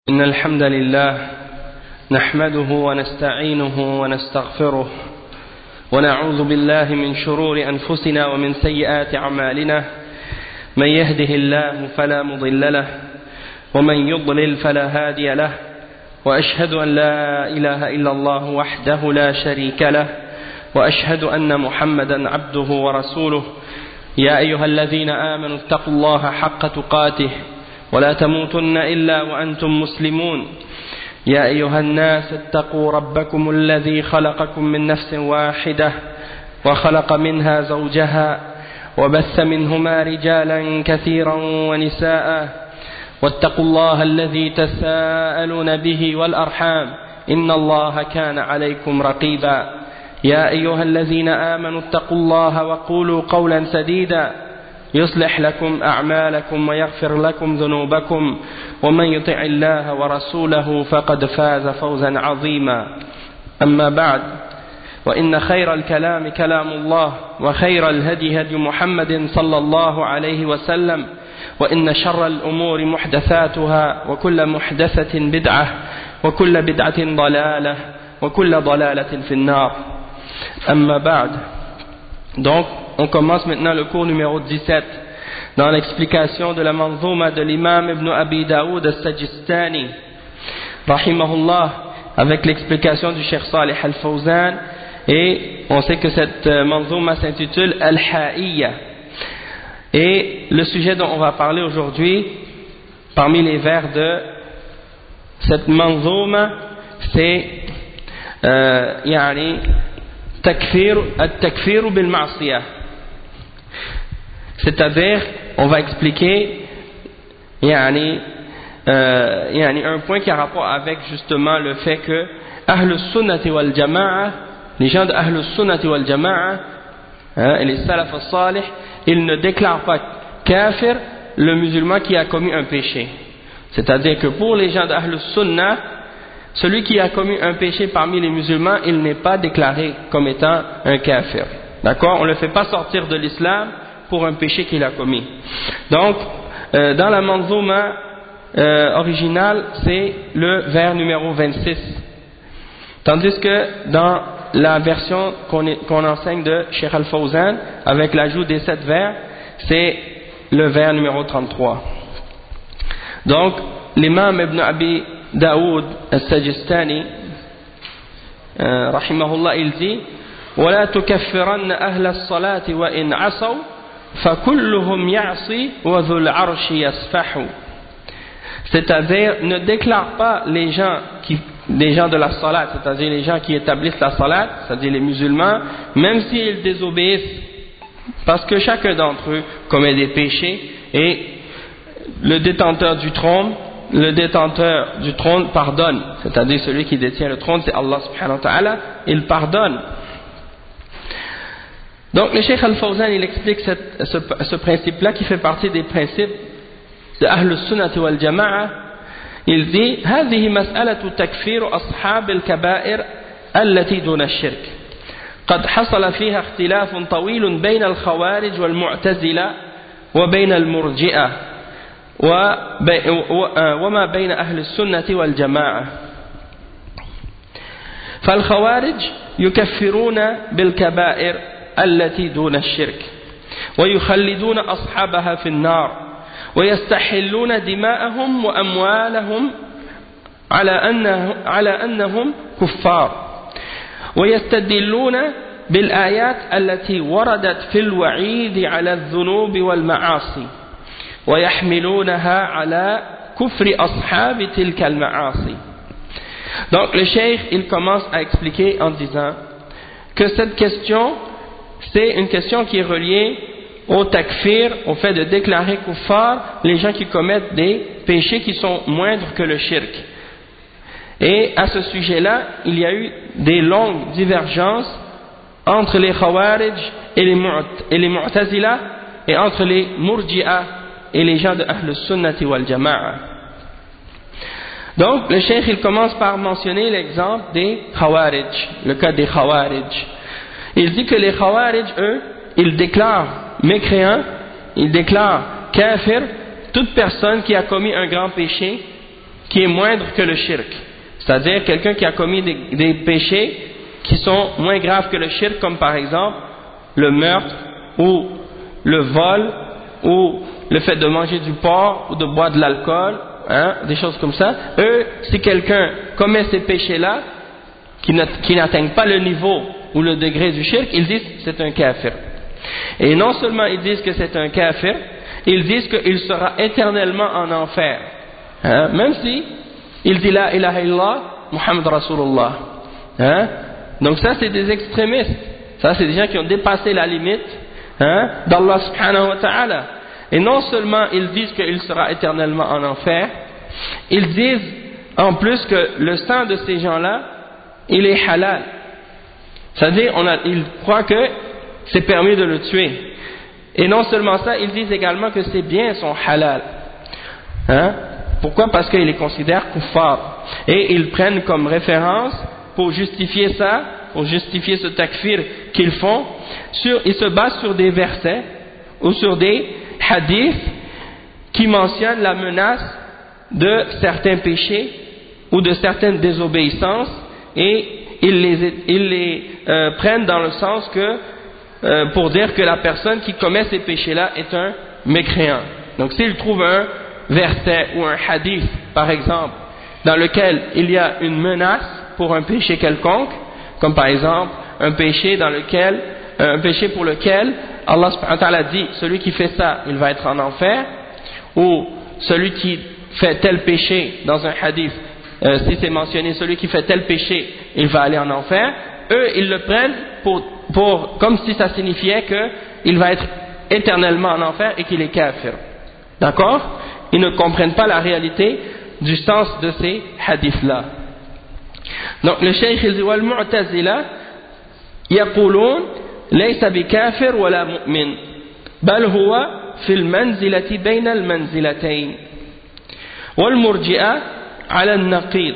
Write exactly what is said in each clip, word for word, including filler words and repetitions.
إن الحمد لله نحمده ونستعينه ونستغفره ونعوذ بالله من شرور أنفسنا ومن سيئات أعمالنا من يهده الله فلا مضل له ومن يضلل فلا هادي له وأشهد أن لا إله إلا الله وحده لا شريك له وأشهد أن محمدا عبده ورسوله يا أيها الذين آمنوا اتقوا الله حق تقاته ولا تموتن إلا وأنتم مسلمون يا أيها الناس اتقوا ربكم الذي خلقكم من نفس واحدة وخلق منها زوجها وبث منهما رجالا كثيرا ونساء واتقوا الله الذي تساءلون به والأرحام إن الله كان عليكم رقيبا يا أيها الذين آمنوا اتقوا الله وقولوا قولا سديدا يصلح لكم أعمالكم ويغفر لكم ذنوبكم ومن يطع الله ورسوله فقد فاز فوزا عظيما أما بعد وإن خير الكلام كلام الله وخير الهدي هدي محمد صلى الله عليه وسلم وإن شر الأمور محدثاتها وكل محدثة بدعة وكل بدعة ضلالة وكل ضلالة في النار أما بعد. Donc, on commence maintenant le cours numéro dix-sept dans l'explication de la manzouma de l'imam Ibn Abi Daoud al-Sajistani, rahimahullah, avec l'explication du Cheikh Salih al-Fawzan, et on sait que cette manzouma s'intitule Al-Ha'iyya. Et le sujet dont on va parler aujourd'hui, parmi les vers de cette manzouma, c'est euh, yani takfir, al-takfir bil-ma'siyah. C'est-à-dire, on va expliquer yani, euh, yani un point qui a rapport avec justement le fait que Ahlus Sunnati wal Jama'a, les gens de Ahlus Sunnati wal Jama'a, hein, et les Salaf al-Salih, ils ne déclarent pas kafir le musulman qui a commis un péché. C'est-à-dire que pour les gens d'Ahlus Sunnah, celui qui a commis un péché parmi les musulmans, il n'est pas déclaré comme étant un kafir. D'accord? On ne le fait pas sortir de l'islam pour un péché qu'il a commis. Donc, euh, dans la manzouma euh, originale, c'est le vers numéro vingt-six. Tandis que dans la version qu'on, est, qu'on enseigne de Cheikh Al-Fawzan, avec l'ajout des sept vers, c'est le vers numéro trente-trois. Donc, l'imam Ibn Abi Daoud al-Sajistani, euh, rahimahullah, il dit وَلَا تُكَفِّرَنَّ أَهْلَ الصَّلَاةِ وَإِنْ عَصَوْا فَكُلُّهُمْ يَعْصِي وَذُو الْعَرْشِ يَسْفَحُ. C'est-à-dire, ne déclare pas les gens qui, les gens de la salat, c'est-à-dire les gens qui établissent la salat, c'est-à-dire les musulmans, même s'ils désobéissent, parce que chacun d'entre eux commet des péchés, et le détenteur du trône, le détenteur du trône pardonne, c'est-à-dire celui qui détient le trône, c'est Allah subhanahu wa ta'ala, il pardonne. Donc le Cheikh Al-Fawzan, il explique cette, ce, ce principe-là qui fait partie des principes de Ahl al-Sunnah wal Jama'a. Il dit هذه مسألة تكفير أصحاب الكبائر التي دون الشرك قد حصل فيها اختلاف طويل بين الخوارج والمعتزلة وبين المرجئة وما بين أهل السنة والجماعة. فالخوارج يكفرون بالكبائر التي دون الشرك ويخلدون أصحابها في النار ويستحلون دماءهم وأموالهم على أنه على أنهم كفار ويستدلون بالآيات التي وردت في الوعيد على الذنوب والمعاصي ويحملونها على كفر أصحاب تلك المعاصي. Donc le cheikh, il commence à expliquer en disant que cette question, c'est une question qui est reliée au takfir, au fait de déclarer kuffar les gens qui commettent des péchés qui sont moindres que le shirk. Et à ce sujet-là, il y a eu des longues divergences entre les khawarij et les, et les mu'tazila, et entre les murji'a et les gens de Ahl Sunnati wal Jama'a. Donc le cheikh, il commence par mentionner l'exemple des khawarij, le cas des khawarij. Il dit que les khawarij, eux, ils déclarent mécréant, ils déclarent kafir toute personne qui a commis un grand péché qui est moindre que le shirk. C'est-à-dire quelqu'un qui a commis des, des péchés qui sont moins graves que le shirk, comme par exemple le meurtre ou le vol ou le fait de manger du porc ou de boire de l'alcool, hein, des choses comme ça. Eux, si quelqu'un commet ces péchés-là qui n'atteignent pas le niveau ou le degré du shirk, ils disent que c'est un kafir. Et non seulement ils disent que c'est un kafir, ils disent qu'il sera éternellement en enfer, hein, même si il dit la ilaha illallah Muhammad Rasulullah, hein. Donc ça c'est des extrémistes, ça c'est des gens qui ont dépassé la limite, hein, d'Allah subhanahu wa ta'ala. Et non seulement ils disent qu'il sera éternellement en enfer, ils disent en plus que le sang de ces gens-là il est halal, c'est-à-dire on a, ils croient que c'est permis de le tuer. Et non seulement ça, ils disent également que ces biens sont halal, hein. Pourquoi? Parce qu'ils les considèrent kuffar. Et ils prennent comme référence, pour justifier ça, pour justifier ce takfir qu'ils font, sur, ils se basent sur des versets ou sur des hadiths qui mentionnent la menace de certains péchés ou de certaines désobéissances, et ils les, ils les euh, prennent dans le sens que, euh, pour dire que la personne qui commet ces péchés-là est un mécréant. Donc s'ils trouvent un verset ou un hadith, par exemple, dans lequel il y a une menace pour un péché quelconque, comme par exemple un péché dans lequel, un péché pour lequel Allah subhanahu wa ta'ala dit celui qui fait ça, il va être en enfer, ou celui qui fait tel péché dans un hadith, euh, si c'est mentionné celui qui fait tel péché, il va aller en enfer, eux ils le prennent pour, pour comme si ça signifiait qu'il va être éternellement en enfer et qu'il est kafir. D'accord? Ils ne comprennent pas la réalité du sens de ces hadiths-là. Donc le cheikh il dit wal mu'tazila yaqulun laysa bikafir wala mu'min bal huwa fil manzilati bayna al manzilatayn wal murji'a ala al naqid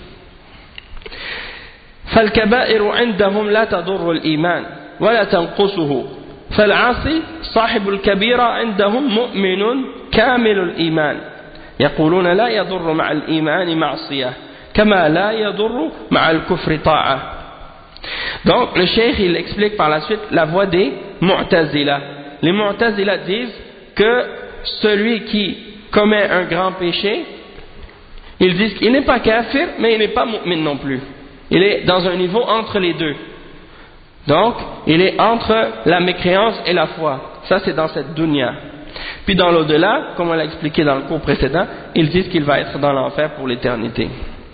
فالكبائر عندهم لا تضر الإيمان ولا تنقصه فالعاصي صاحب الكبيرة عندهم مؤمن كامل الإيمان يقولون لا يضر مع الإيمان معصية كما لا يضر مع الكفر طاعة. Donc le cheikh il explique par la suite la voie des Mu'tazila. Les Mu'tazila disent que celui qui commet un grand péché, ils disent qu'il n'est pas kafir mais il n'est pas mu'min non plus, il est dans un niveau entre les deux. Donc il est entre la mécréance et la foi, ça c'est dans cette dunya. Puis dans l'au-delà, comme on l'a expliqué dans le cours précédent, ils disent qu'il va être dans l'enfer pour l'éternité.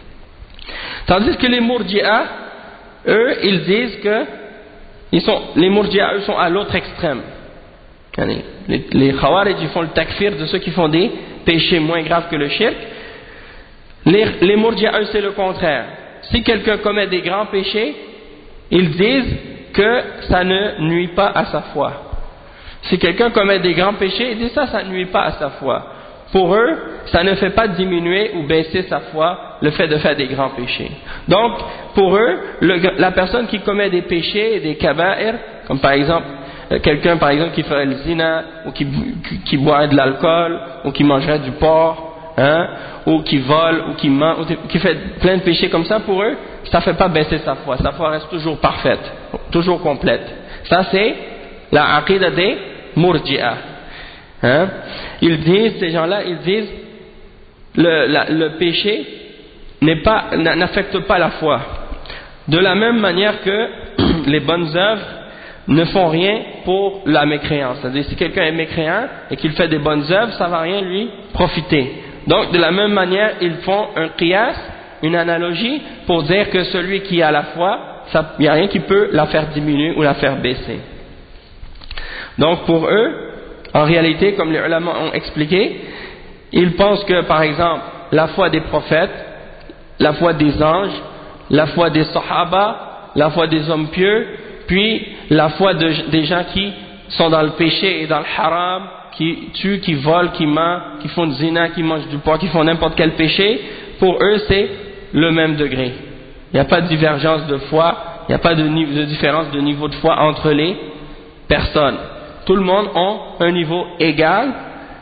Tandis que les Murji'a, eux, ils disent que ils sont, les Murji'a, eux, sont à l'autre extrême. Les, les Khawarij, ils font le takfir de ceux qui font des péchés moins graves que le shirk. Les, les Murji'a, eux, c'est le contraire. Si quelqu'un commet des grands péchés, ils disent que ça ne nuit pas à sa foi. Si quelqu'un commet des grands péchés, ils disent ça, ça ne nuit pas à sa foi. Pour eux, ça ne fait pas diminuer ou baisser sa foi, le fait de faire des grands péchés. Donc, pour eux, le, la personne qui commet des péchés et des kaba'ir, comme par exemple, quelqu'un par exemple qui ferait le zina, ou qui, qui, qui boirait de l'alcool, ou qui mangerait du porc, hein, ou qui vole, ou qui ment, ou qui fait plein de péchés comme ça, pour eux, ça ne fait pas baisser sa foi. Sa foi reste toujours parfaite, toujours complète. Ça, c'est la aqida des Murji'a. Hein? Ils disent, ces gens-là, ils disent, le, la, le péché n'est pas, n'affecte pas la foi. De la même manière que les bonnes œuvres ne font rien pour la mécréance. C'est-à-dire, si quelqu'un est mécréant et qu'il fait des bonnes œuvres, ça ne va rien lui profiter. Donc, de la même manière, ils font un qiyas, une analogie, pour dire que celui qui a la foi, il n'y a rien qui peut la faire diminuer ou la faire baisser. Donc, pour eux, en réalité, comme les ulama ont expliqué, ils pensent que, par exemple, la foi des prophètes, la foi des anges, la foi des sahaba, la foi des hommes pieux, puis la foi de, des gens qui sont dans le péché et dans le haram, qui tuent, qui volent, qui mentent, qui font du zina, qui mangent du porc, qui font n'importe quel péché, pour eux c'est le même degré. Il n'y a pas de divergence de foi, il n'y a pas de, de différence de niveau de foi entre les personnes. Tout le monde a un niveau égal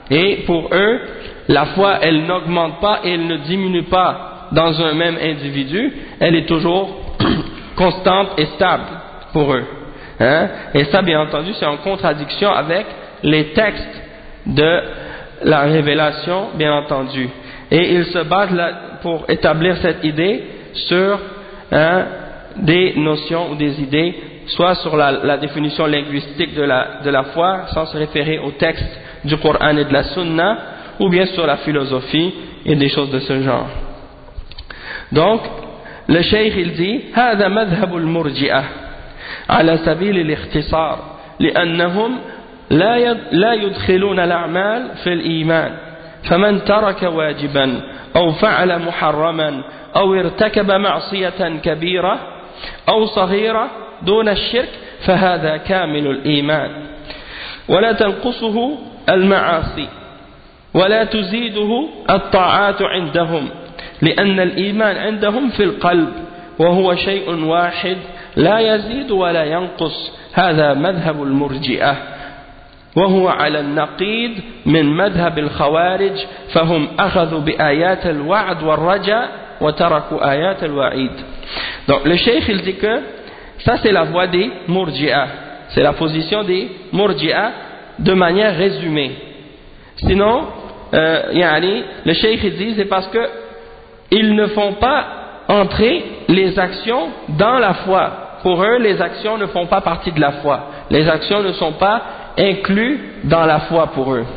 Et pour eux, la foi, elle n'augmente pas et elle ne diminue pas dans un même individu, elle est toujours constante et stable pour eux. Hein? Et ça, bien entendu, c'est en contradiction avec les textes de la révélation, bien entendu. Et ils se basent là pour établir cette idée sur hein, des notions ou des idées, soit sur la, la définition linguistique de la, de la foi, sans se référer au texte du Coran et de la Sunna, ou bien sur la philosophie et des choses de ce genre. Donc, le cheikh il dit هذا مذهب المرجئة على سبيل الاختصار لأنهم لا لا يدخلون الأعمال في الإيمان فمن ترك واجبا أو فعل محرما أو ارتكب معصية كبيرة أو صغيرة دون الشرك فهذا كامل الإيمان ولا تنقصه المعاصي ولا تزيده الطاعات عندهم لأن الإيمان عندهم في القلب وهو شيء واحد لا يزيد ولا ينقص هذا مذهب المرجئة وهو على النقيض من مذهب الخوارج فهم أخذوا بآيات الوعد والرجاء وتركوا آيات الوعيد. Donc le cheikh il dit que ça c'est la voie des Murji'a, c'est la position des Murji'a de manière résumée. Sinon euh, yani, le cheikh il dit c'est parce que ils ne font pas entrer les actions dans la foi. Pour eux, les actions ne font pas partie de la foi. Les actions ne sont pas incluses dans la foi pour eux.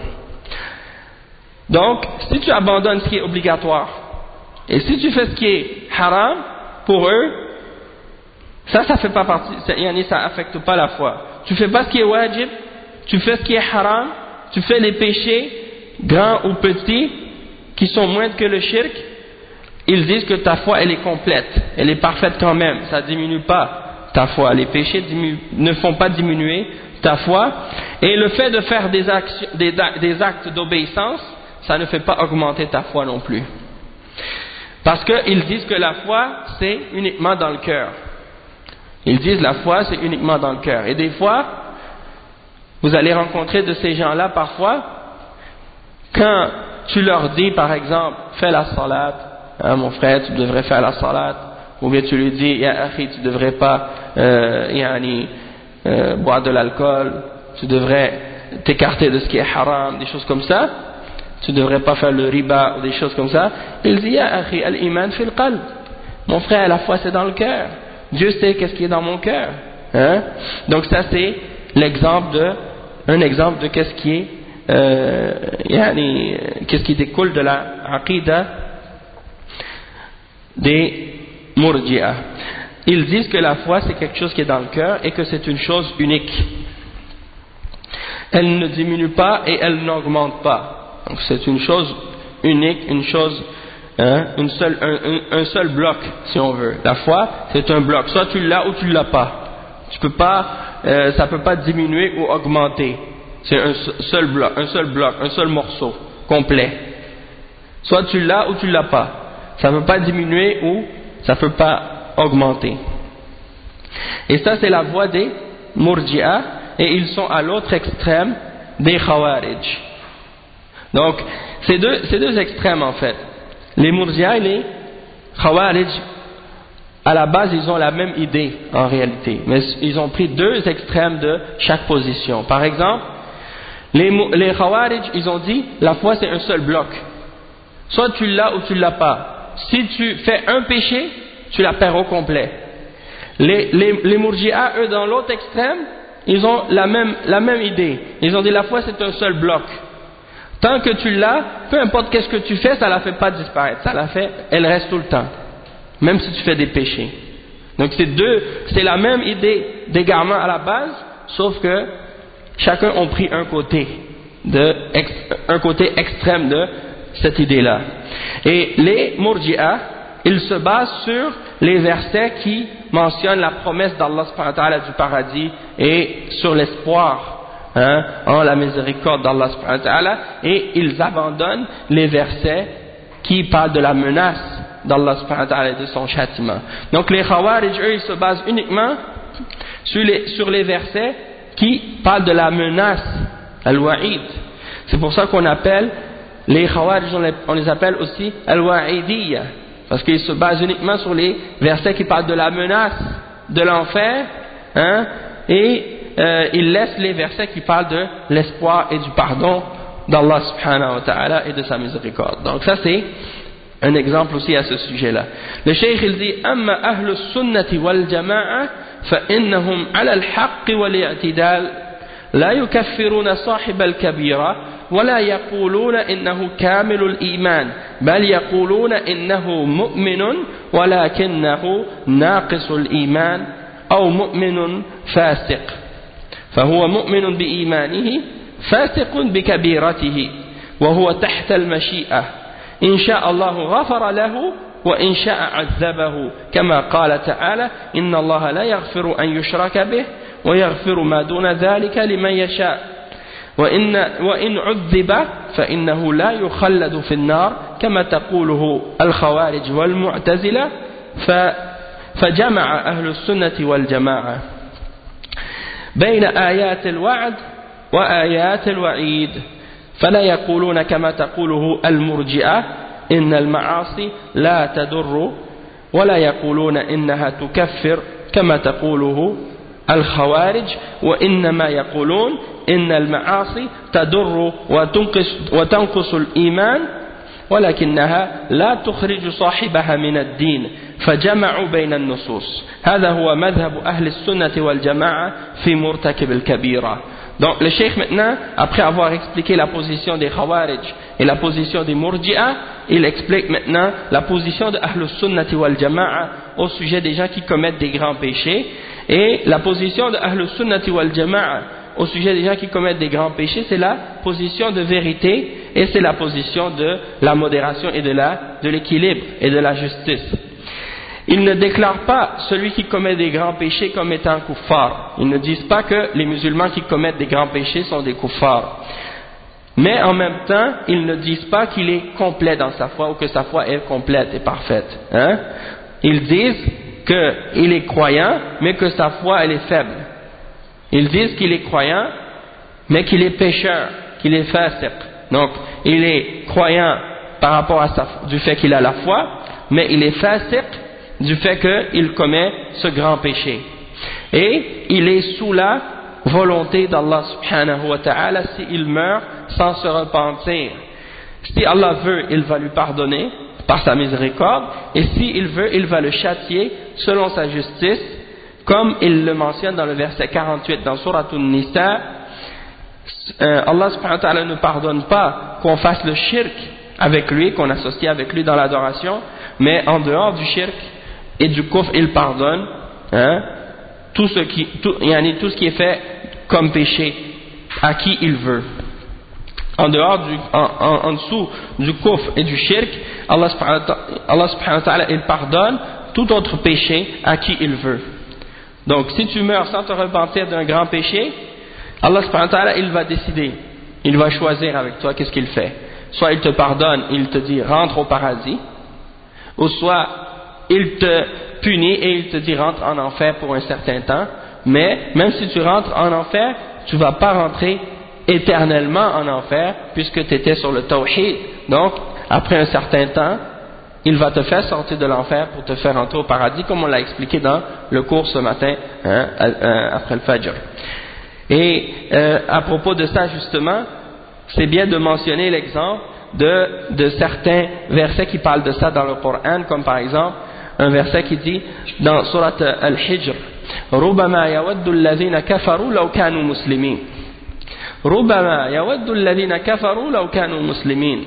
Donc, si tu abandonnes ce qui est obligatoire, et si tu fais ce qui est haram, pour eux, ça, ça fait pas partie, ça, ça affecte pas la foi. Tu fais pas ce qui est wajib, tu fais ce qui est haram, tu fais les péchés, grands ou petits, qui sont moindres que le shirk, ils disent que ta foi elle est complète, elle est parfaite quand même, ça ne diminue pas ta foi, les péchés diminuent, ne font pas diminuer ta foi, et le fait de faire des, actions, des, des actes d'obéissance, ça ne fait pas augmenter ta foi non plus. Parce qu'ils disent que la foi c'est uniquement dans le cœur. Ils disent la foi c'est uniquement dans le cœur. Et des fois, vous allez rencontrer de ces gens-là parfois, quand tu leur dis par exemple, fais la salat, hein, mon frère, tu devrais faire la salat, ou bien tu lui dis, ya akhi, tu devrais pas euh, yani, euh, boire de l'alcool, tu devrais t'écarter de ce qui est haram, des choses comme ça, tu devrais pas faire le riba, ou des choses comme ça. Il dit, ya akhi, al-iman fil qalb, mon frère, la foi c'est dans le cœur, Dieu sait qu'est-ce qui est dans mon cœur. Hein? Donc ça c'est l'exemple de, un exemple de qu'est-ce qui est, euh, yani, qu'est-ce qui découle de la aqidah des Murji'a. Ils disent que la foi c'est quelque chose qui est dans le cœur et que c'est une chose unique. Elle ne diminue pas et elle n'augmente pas. Donc c'est une chose unique, une chose, hein, une seule, un, un, un seul bloc si on veut. La foi c'est un bloc, soit tu l'as ou tu l'as pas. Tu peux pas, euh, ça peut pas diminuer ou augmenter. C'est un seul bloc, un seul bloc, un seul morceau complet. Soit tu l'as ou tu l'as pas. Ça ne peut pas diminuer ou ça ne peut pas augmenter. Et ça c'est la voie des Murji'a et ils sont à l'autre extrême des Khawarij. Donc c'est deux, c'est deux extrêmes en fait. Les Murji'a et les Khawarij, à la base ils ont la même idée en réalité, mais ils ont pris deux extrêmes de chaque position. Par exemple, les, les Khawarij ils ont dit la foi c'est un seul bloc. Soit tu l'as ou tu ne l'as pas. Si tu fais un péché, tu la perds au complet. Les, les, les Murji'a, eux, dans l'autre extrême, ils ont la même, la même idée. Ils ont dit la foi c'est un seul bloc. Tant que tu l'as, peu importe qu'est-ce que tu fais, ça la fait pas disparaître. Ça la fait, elle reste tout le temps. Même si tu fais des péchés. Donc c'est deux, c'est la même idée d'égarement à la base, sauf que chacun a pris un côté, de, un côté extrême de cette idée-là. Et les Murji'a, ils se basent sur les versets qui mentionnent la promesse d'Allah subhanahu wa ta'ala du paradis et sur l'espoir hein, en la miséricorde d'Allah subhanahu wa ta'ala, et ils abandonnent les versets qui parlent de la menace d'Allah subhanahu wa ta'ala et de son châtiment. Donc les Khawarij, eux, ils se basent uniquement sur les, sur les versets qui parlent de la menace, al-wa'id. C'est pour ça qu'on appelle les Khawarij, on les, on les appelle aussi Al-Wa'idiyya, parce qu'ils se basent uniquement sur les versets qui parlent de la menace de l'enfer, hein, et euh, ils laissent les versets qui parlent de l'espoir et du pardon d'Allah subhanahu wa ta'ala et de sa miséricorde. Donc ça c'est un exemple aussi à ce sujet-là. Le cheikh il dit amma ahlu sunnati wal jama'a fa innahum ala al-haqq wal i'tidal la yukaffiruna sahib al-kabira ولا يقولون إنه كامل الإيمان بل يقولون إنه مؤمن ولكنه ناقص الإيمان أو مؤمن فاسق فهو مؤمن بإيمانه فاسق بكبيرته وهو تحت المشيئة إن شاء الله غفر له وإن شاء عذبه كما قال تعالى إن الله لا يغفر أن يشرك به ويغفر ما دون ذلك لمن يشاء وإن, وإن عذب فإنه لا يخلد في النار كما تقوله الخوارج والمعتزلة فجمع أهل السنة والجماعة بين آيات الوعد وآيات الوعيد فلا يقولون كما تقوله المرجئة إن المعاصي لا تضر ولا يقولون إنها تكفر كما تقوله الخوارج وإنما يقولون إن المعاصي تضر وتنقص, وتنقص الإيمان ولكنها لا تخرج صاحبها من الدين فجمعوا بين النصوص هذا هو مذهب أهل السنة والجماعة في مرتكب الكبيرة. Donc le cheikh maintenant, après avoir expliqué la position des Khawarij et la position des Murji'a, il explique maintenant la position de Ahlus Sunnati wal Jama'a au sujet des gens qui commettent des grands péchés. Et la position de Ahlus Sunnati wal Jama'a au sujet des gens qui commettent des grands péchés, c'est la position de vérité et c'est la position de la modération et de la, de l'équilibre et de la justice. Ils ne déclarent pas celui qui commet des grands péchés comme étant kuffar. Ils ne disent pas que les musulmans qui commettent des grands péchés sont des kuffars. Mais en même temps, ils ne disent pas qu'il est complet dans sa foi ou que sa foi est complète et parfaite. Hein? Ils disent qu'il est croyant, mais que sa foi elle est faible. Ils disent qu'il est croyant, mais qu'il est pécheur, qu'il est fasiq. Donc, il est croyant par rapport à sa, du fait qu'il a la foi, mais il est fasiq du fait qu'il commet ce grand péché. Et il est sous la volonté d'Allah subhanahu wa ta'ala s'il meurt sans se repentir. Si Allah veut, il va lui pardonner par sa miséricorde, et s'il veut, il va le châtier selon sa justice, comme il le mentionne dans le verset quarante-huit dans Surat An-Nisa. euh, Allah subhanahu wa ta'ala ne pardonne pas qu'on fasse le shirk avec lui, qu'on associe avec lui dans l'adoration, mais en dehors du shirk et du kufr, il pardonne hein, tout, ce qui, tout, yani, tout ce qui est fait comme péché à qui il veut. En dehors du, en, en, en dessous du kufr et du shirk, Allah subhanahu wa ta'ala il pardonne tout autre péché à qui il veut. Donc si tu meurs sans te repentir d'un grand péché, Allah subhanahu wa ta'ala il va décider, il va choisir avec toi qu'est-ce qu'il fait. Soit il te pardonne, il te dit rentre au paradis, ou soit il te punit et il te dit rentre en enfer pour un certain temps, mais même si tu rentres en enfer, tu ne vas pas rentrer éternellement en enfer puisque tu étais sur le tawhid. Donc après un certain temps, il va te faire sortir de l'enfer pour te faire entrer au paradis, comme on l'a expliqué dans le cours ce matin hein, après le Fajr. Et euh, à propos de ça justement, c'est bien de mentionner l'exemple de, de certains versets qui parlent de ça dans le Coran, comme par exemple un verset qui dit dans Surat Al-Hijr ربما يود الذين كفروا لو كانوا مسلمين ربما يود الذين كفروا لو كانوا مسلمين.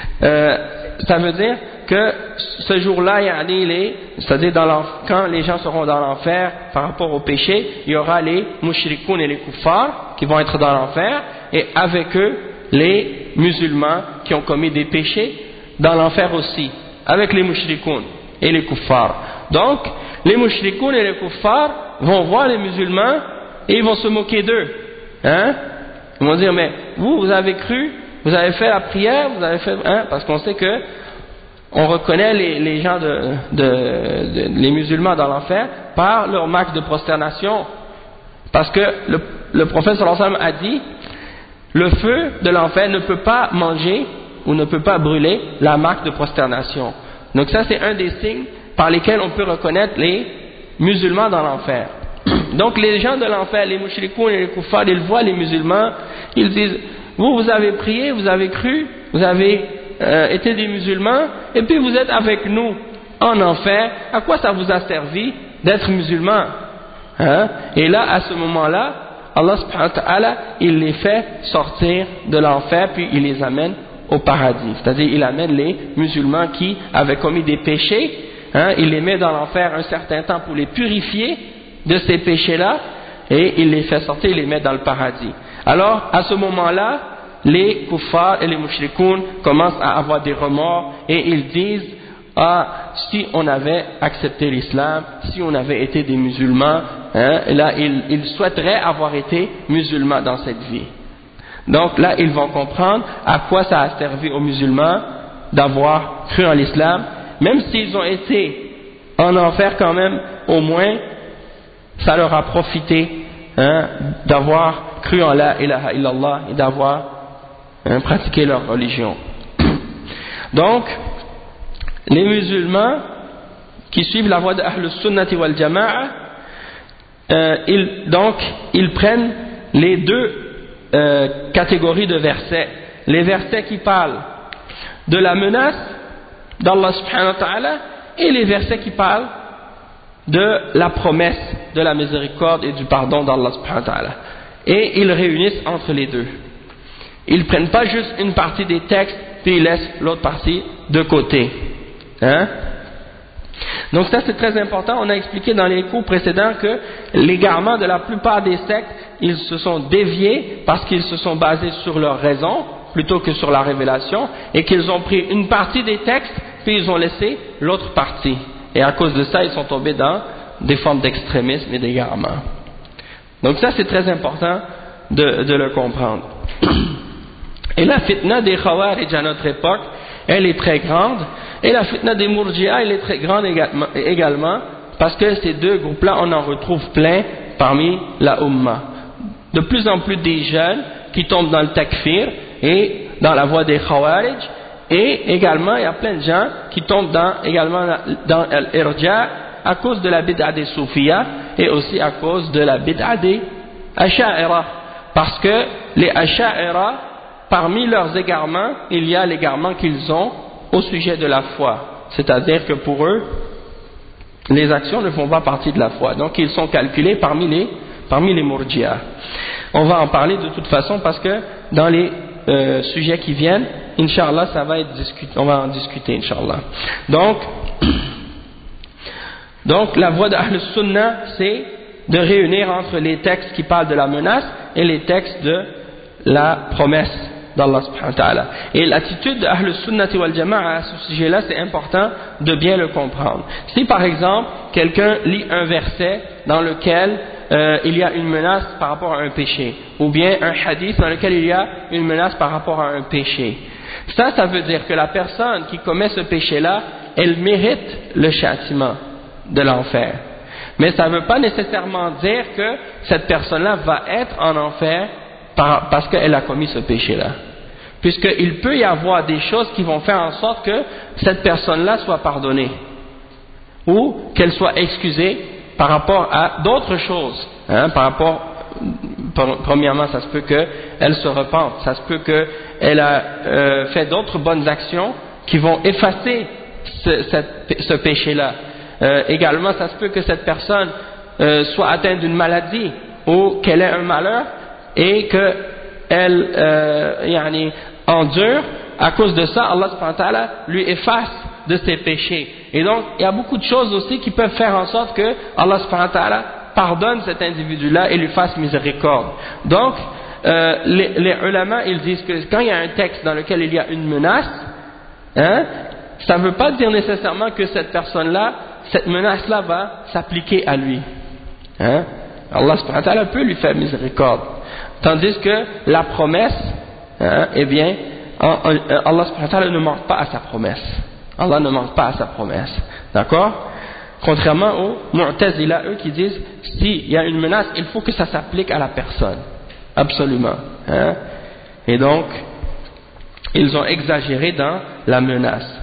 Ça veut dire que ce jour-là, c'est-à-dire dans quand les gens seront dans l'enfer par rapport au péché, il y aura les mushrikoun et les kuffars qui vont être dans l'enfer, et avec eux les musulmans qui ont commis des péchés dans l'enfer aussi, avec les mushrikoun et les kuffars. Donc les mushrikoun et les kuffars vont voir les musulmans et ils vont se moquer d'eux. Hein? Ils vont dire mais vous, vous avez cru, vous avez fait la prière, vous avez fait, hein? Parce qu'on sait que on reconnaît les, les gens de, de, de les musulmans dans l'enfer par leur marque de prosternation, parce que le, le prophète sallallahu alayhi wa sallam a dit le feu de l'enfer ne peut pas manger ou ne peut pas brûler la marque de prosternation. Donc ça c'est un des signes par lesquels on peut reconnaître les musulmans dans l'enfer. Donc les gens de l'enfer, les mouchrikoun et les kuffars, ils voient les musulmans, ils disent, vous, vous avez prié, vous avez cru, vous avez euh, été des musulmans, et puis vous êtes avec nous en enfer, à quoi ça vous a servi d'être musulmans, hein? Et là, à ce moment-là, Allah subhanahu wa ta'ala, il les fait sortir de l'enfer, puis il les amène au paradis. C'est-à-dire, il amène les musulmans qui avaient commis des péchés, hein, il les met dans l'enfer un certain temps pour les purifier de ces péchés-là, et il les fait sortir, il les met dans le paradis. Alors, à ce moment-là, les kuffars et les mushrikoun commencent à avoir des remords, et ils disent, ah, si on avait accepté l'islam, si on avait été des musulmans, hein, et là, ils, ils souhaiteraient avoir été musulmans dans cette vie. Donc là, ils vont comprendre à quoi ça a servi aux musulmans d'avoir cru en l'islam, même s'ils ont été en enfer quand même, au moins, ça leur a profité, hein, d'avoir cru en la ilaha illallah et d'avoir, hein, pratiqué leur religion. Donc, les musulmans qui suivent la voie de Ahlus Sunnati wal Jama'a, euh, ils, donc, ils prennent les deux euh, catégories de versets. Les versets qui parlent de la menace d'Allah subhanahu wa ta'ala et les versets qui parlent de la promesse de la miséricorde et du pardon d'Allah subhanahu wa ta'ala. Et ils réunissent entre les deux. Ils ne prennent pas juste une partie des textes puis ils laissent l'autre partie de côté. Hein? Donc ça c'est très important. On a expliqué dans les cours précédents que l'égarement de la plupart des sectes, ils se sont déviés parce qu'ils se sont basés sur leur raison plutôt que sur la révélation, et qu'ils ont pris une partie des textes puis ils ont laissé l'autre partie, et à cause de ça ils sont tombés dans des formes d'extrémisme et d'égarement. Donc ça c'est très important de, de le comprendre. Et la fitna des Khawarij à notre époque, elle est très grande, et la fitna des Murji'a, elle est très grande également, également, parce que ces deux groupes-là, on en retrouve plein parmi la Ummah. De plus en plus des jeunes qui tombent dans le takfir et dans la voie des Khawarij, et également il y a plein de gens qui tombent dans, également dans l'Irja à cause de la bid'a des Soufiyas et aussi à cause de la bid'a des Asha'ira, parce que les Asha'ira, parmi leurs égarements, il y a l'égarement qu'ils ont au sujet de la foi. C'est-à-dire que pour eux, les actions ne font pas partie de la foi. Donc ils sont calculés parmi les, parmi les Murji'a. On va en parler de toute façon parce que dans les euh, sujets qui viennent, Inch'Allah, ça va être discuté, on va en discuter, Inch'Allah. Donc, donc la voie de Ahl Sunnah, c'est de réunir entre les textes qui parlent de la menace et les textes de la promesse d'Allah subhanahu wa ta'ala. Et l'attitude de Ahl Sunnati wal Jama'a à ce sujet-là, c'est important de bien le comprendre. Si par exemple, quelqu'un lit un verset dans lequel euh, il y a une menace par rapport à un péché, ou bien un hadith dans lequel il y a une menace par rapport à un péché, ça, ça veut dire que la personne qui commet ce péché-là, elle mérite le châtiment de l'enfer. Mais ça ne veut pas nécessairement dire que cette personne-là va être en enfer par, parce qu'elle a commis ce péché-là. Puisqu'il peut y avoir des choses qui vont faire en sorte que cette personne-là soit pardonnée, ou qu'elle soit excusée par rapport à d'autres choses. Hein, par rapport, premièrement, ça se peut qu'elle se repente, ça se peut qu'elle a euh, fait d'autres bonnes actions qui vont effacer ce, cette, ce péché-là. Euh, également, ça se peut que cette personne euh, soit atteinte d'une maladie ou qu'elle ait un malheur et qu'elle euh, yani, endure. À cause de ça, Allah subhanahu wa ta'ala lui efface de ses péchés. Et donc, il y a beaucoup de choses aussi qui peuvent faire en sorte que Allah subhanahu wa ta'ala pardonne cet individu-là et lui fasse miséricorde. Donc, euh, les, les ulama, ils disent que quand il y a un texte dans lequel il y a une menace, hein, ça ne veut pas dire nécessairement que cette personne-là, cette menace-là va s'appliquer à lui. Hein? Allah subhanahu wa ta'ala peut lui faire miséricorde. Tandis que la promesse, hein, eh bien, Allah subhanahu wa ta'ala ne manque pas à sa promesse. Allah ne manque pas à sa promesse. D'accord? Contrairement aux Mu'tazila, eux qui disent, s'il y a une menace, il faut que ça s'applique à la personne. Absolument. Hein? et donc ils ont exagéré dans la menace.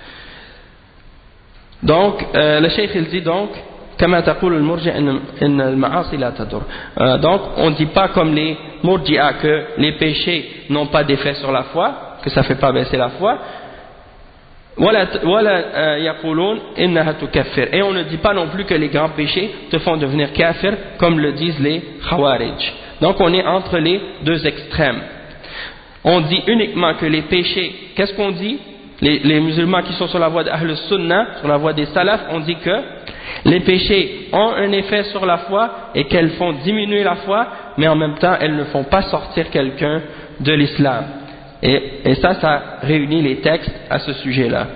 Donc euh, le cheikh il dit donc كما تقول المرجع إن إن المعاصي لا تضر. Donc on ne dit pas comme les murji'a que les péchés n'ont pas d'effet sur la foi, que ça ne fait pas baisser la foi. ولا ولا يقولون إنها تكفر. Et on ne dit pas non plus que les grands péchés te font devenir kafir comme le disent les khawarij. Donc on est entre les deux extrêmes. On dit uniquement que les péchés, qu'est-ce qu'on dit? Les, les musulmans qui sont sur la voie d'Ahl Sunnah, sur la voie des salafs, on dit que les péchés ont un effet sur la foi et qu'elles font diminuer la foi, mais en même temps elles ne font pas sortir quelqu'un de l'islam. Et, et ça, ça réunit les textes à ce sujet-là.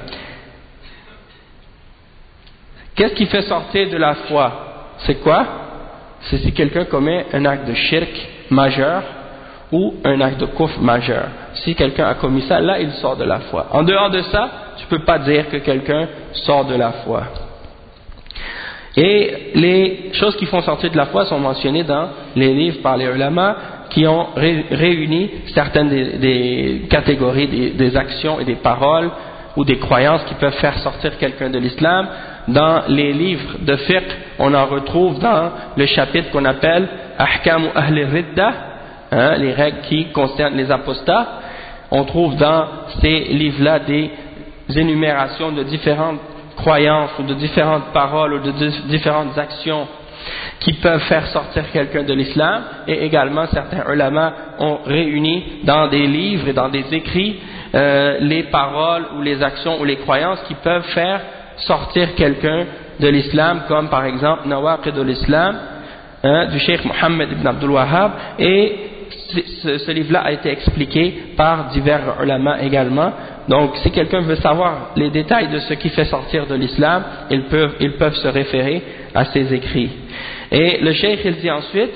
Qu'est-ce qui fait sortir de la foi? C'est quoi? C'est si quelqu'un commet un acte de shirk majeur ou un acte de kufr majeur. Si quelqu'un a commis ça, là il sort de la foi. En dehors de ça, tu ne peux pas dire que quelqu'un sort de la foi. Et les choses qui font sortir de la foi sont mentionnées dans les livres par les ulama qui ont ré réuni certaines des, des catégories des, des actions et des paroles ou des croyances qui peuvent faire sortir quelqu'un de l'islam. Dans les livres de fiqh, on en retrouve dans le chapitre qu'on appelle Ahkamu Ahl Ridda, hein, les règles qui concernent les apostats. On trouve dans ces livres-là des énumérations de différentes croyances ou de différentes paroles ou de différentes actions qui peuvent faire sortir quelqu'un de l'islam, et également certains ulama ont réuni dans des livres et dans des écrits euh, les paroles ou les actions ou les croyances qui peuvent faire sortir quelqu'un de l'islam, comme par exemple Nawaqid al-Islam hein, du Cheikh Mohammed ibn Abdul Wahhab, et ce, ce livre-là a été expliqué par divers ulama également. Donc si quelqu'un veut savoir les détails de ce qui fait sortir de l'islam, ils peuvent, ils peuvent se référer à ces écrits. Et le cheikh il dit ensuite,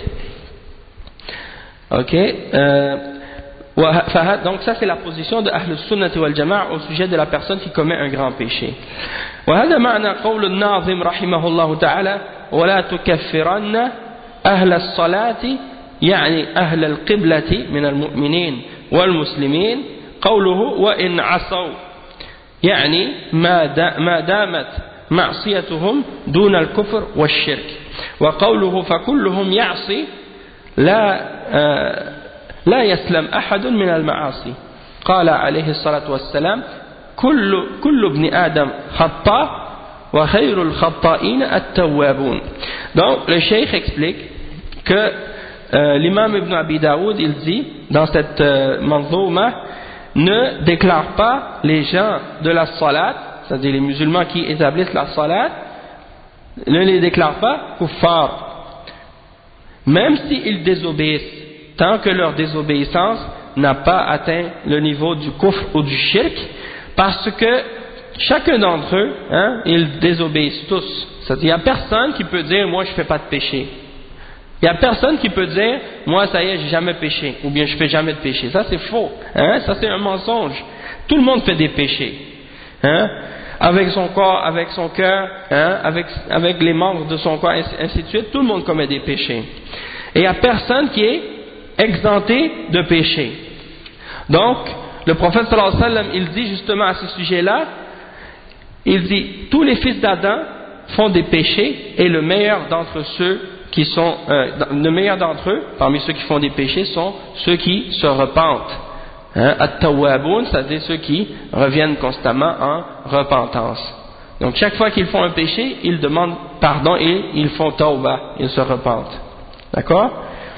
ok, euh, donc ça c'est la position de Ahl Sunnah wal Jama'a au sujet de la personne qui commet un grand péché. وهذا معنى قول الناظم رحمه الله تعالى ولا تكفرن أهل الصلاة يعني أهل القبلة من المؤمنين والمسلمين قوله وإن عصوا يعني ما دامت معصيتهم دون الكفر والشرك وقوله فكلهم يعصي لا لا يسلم أحد من المعاصي قال عليه الصلاة والسلام كل كل ابن آدم خطاء وخير الخطائين التوابون. Donc le cheikh explique que euh, l'imam Ibn Abi Daoud il dit dans cette euh, manzouma, ne déclare pas les gens de la salat, c'est-à-dire les musulmans qui établissent la salat, ne les déclare pas kuffar, même s'ils désobéissent, tant que leur désobéissance n'a pas atteint le niveau du kufr ou du shirk, parce que chacun d'entre eux, hein, ils désobéissent tous. C'est-à-dire, il n'y a personne qui peut dire, moi je ne fais pas de péché. Il n'y a personne qui peut dire, moi ça y est, j'ai jamais péché, ou bien je fais jamais de péché. Ça c'est faux, hein? Ça c'est un mensonge. Tout le monde fait des péchés, hein? Avec son corps, avec son cœur, hein? avec, avec les membres de son corps, ainsi, ainsi de suite. Tout le monde commet des péchés. Et il n'y a personne qui est exempté de péché. Donc, le prophète sallallahu alayhi wa sallam, il dit justement à ce sujet-là, il dit, tous les fils d'Adam font des péchés, et le meilleur d'entre ceux qui sont, euh, le meilleur d'entre eux, parmi ceux qui font des péchés, sont ceux qui se repentent. Hein, at-tawwaboun, c'est-à-dire ceux qui reviennent constamment en repentance. Donc chaque fois qu'ils font un péché, ils demandent pardon et ils font tawbah, ils se repentent. D'accord?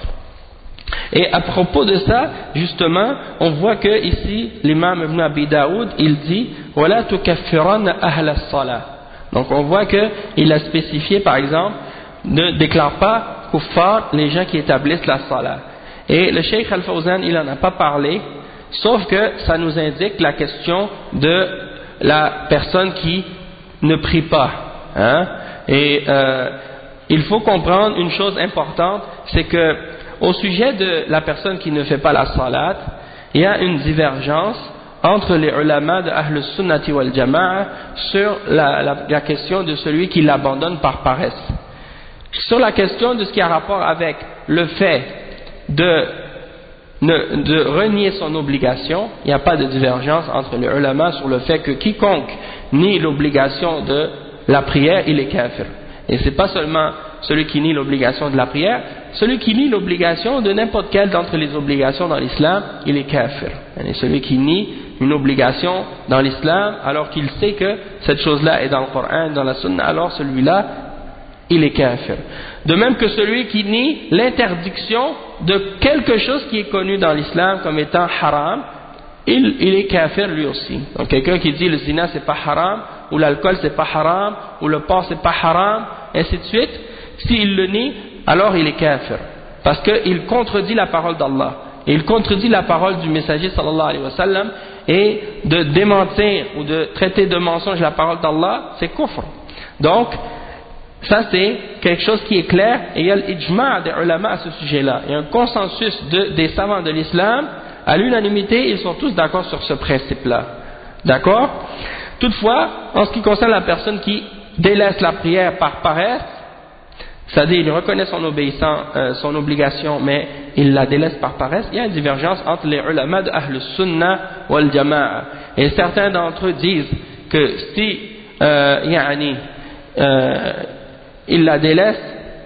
Et à propos de ça, justement, on voit que ici, l'imam Ibn Abi Daoud, il dit « Wala tukaffiranna ahla as-salah ». Donc on voit qu'il a spécifié, par exemple, ne déclare pas kuffar les gens qui établissent la salat. Et le Cheikh Al-Fawzan, il n'en a pas parlé, sauf que ça nous indique la question de la personne qui ne prie pas. Hein? Et euh, il faut comprendre une chose importante, c'est que au sujet de la personne qui ne fait pas la salat, il y a une divergence entre les ulama de Ahl Sunnati wal Jama'a sur la, la, la question de celui qui l'abandonne par paresse. Sur la question de ce qui a rapport avec le fait de ne, de renier son obligation, il n'y a pas de divergence entre les ulama sur le fait que quiconque nie l'obligation de la prière, il est kafir. Et c'est pas seulement celui qui nie l'obligation de la prière, celui qui nie l'obligation de n'importe quelle d'entre les obligations dans l'islam, il est kafir. Et celui qui nie une obligation dans l'islam, alors qu'il sait que cette chose-là est dans le Coran, dans la Sunna, alors celui-là, il est kafir. De même que celui qui nie l'interdiction de quelque chose qui est connu dans l'islam comme étant haram, il, il est kafir lui aussi. Donc quelqu'un qui dit le zina c'est pas haram, ou l'alcool c'est pas haram, ou le porc c'est pas haram, et ainsi de suite, s'il le nie, alors il est kafir. Parce qu'il contredit la parole d'Allah. Et il contredit la parole du messager sallallahu alayhi wa sallam, et de démentir ou de traiter de mensonge la parole d'Allah, c'est kufr. Donc, ça c'est quelque chose qui est clair, et il y a l'ijma' des ulama à ce sujet-là. Il y a un consensus de, des savants de l'islam, à l'unanimité, ils sont tous d'accord sur ce principe-là. D'accord? Toutefois, en ce qui concerne la personne qui délaisse la prière par paresse, c'est-à-dire il reconnaît son, obéissant, euh, son obligation, mais il la délaisse par paresse, il y a une divergence entre les ulama de Ahl Sunnah wal Jama'a. Et certains d'entre eux disent que si euh, yani, euh, il la délaisse,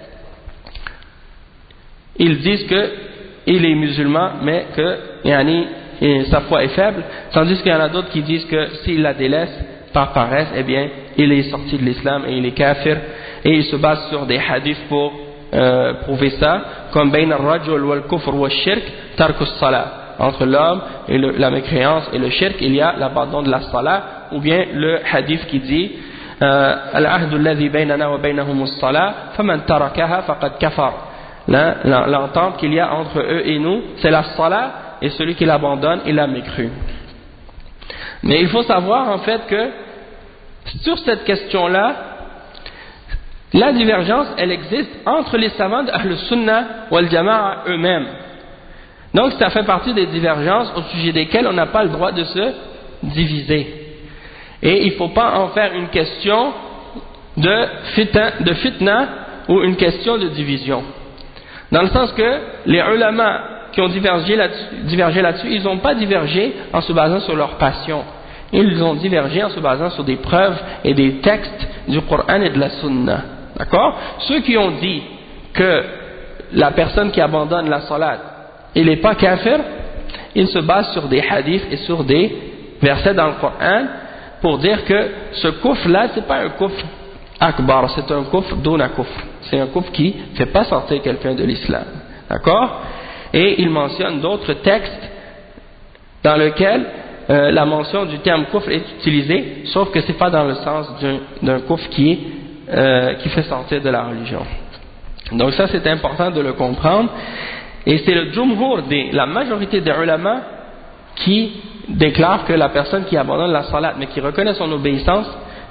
ils disent que il est musulman, mais que yani, sa foi est faible, tandis qu'il y en a d'autres qui disent que s'il la délaisse par paresse, eh bien, il est sorti de l'islam et il est kafir, et il se base sur des hadiths pour euh, prouver ça, comme bain al-rajul wal-kufr wal-shirk tarku as-salah, entre l'homme et le, la mécréance et le shirk, il y a l'abandon de la salah, ou bien le hadith qui dit al-ahdu alladhi baynana wa baynahum as-salah faman tarakaha faqad kafar. L'entente qu'il y a entre eux et nous, c'est la salah, et celui qui l'abandonne, il a mécru. Mais il faut savoir en fait que sur cette question-là, la divergence, elle existe entre les savants de Ahl Sunnah wal Jama'a eux-mêmes. Donc ça fait partie des divergences au sujet desquelles on n'a pas le droit de se diviser. Et il ne faut pas en faire une question de fitna, de fitna ou une question de division. Dans le sens que les ulama qui ont divergé là-dessus, divergé là-dessus, ils n'ont pas divergé en se basant sur leur passion. Ils ont divergé en se basant sur des preuves et des textes du Coran et de la Sunna. D'accord? Ceux qui ont dit que la personne qui abandonne la salat, il n'est pas kafir, ils se basent sur des hadiths et sur des versets dans le Coran pour dire que ce kufr-là, ce n'est pas un kufr akbar, c'est un kufr duna kufr. C'est un kufr qui ne fait pas sortir quelqu'un de l'islam. D'accord? Et il mentionne d'autres textes dans lesquels euh, la mention du terme kufr est utilisée, sauf que ce n'est pas dans le sens d'un kufr qui, euh, qui fait sortir de la religion. Donc ça c'est important de le comprendre, et c'est le jumhur, des, la majorité des ulama qui déclare que la personne qui abandonne la salat mais qui reconnaît son obéissance,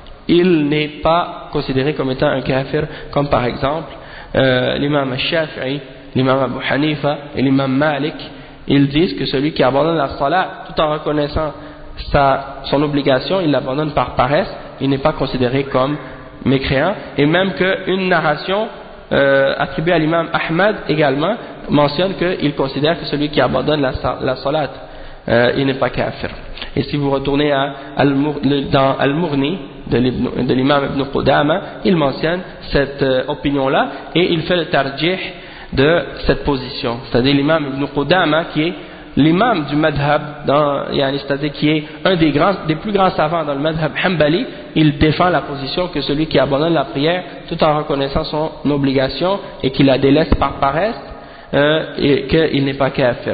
il n'est pas considéré comme étant un kafir, comme par exemple euh, l'imam al-Shafi'i, l'imam Abu Hanifa et l'imam Malik. Ils disent que celui qui abandonne la salat tout en reconnaissant sa, son obligation, il l'abandonne par paresse, il n'est pas considéré comme mécréant. Et même qu'une narration euh, attribuée à l'imam Ahmad également mentionne qu'il considère que celui qui abandonne la, la salat, euh, il n'est pas kafir. Et si vous retournez à, à, dans Al-Mughni de l'imam Ibn Qudama, il mentionne cette euh, opinion-là et il fait le tarjih de cette position. C'est-à-dire l'imam Ibn Qudama qui est l'imam du madhab, c'est-à-dire qui est un des, grands, des plus grands savants dans le madhab Hanbali, il défend la position que celui qui abandonne la prière tout en reconnaissant son obligation et qui la délaisse par paresse, euh, et qu'il n'est pas kafir.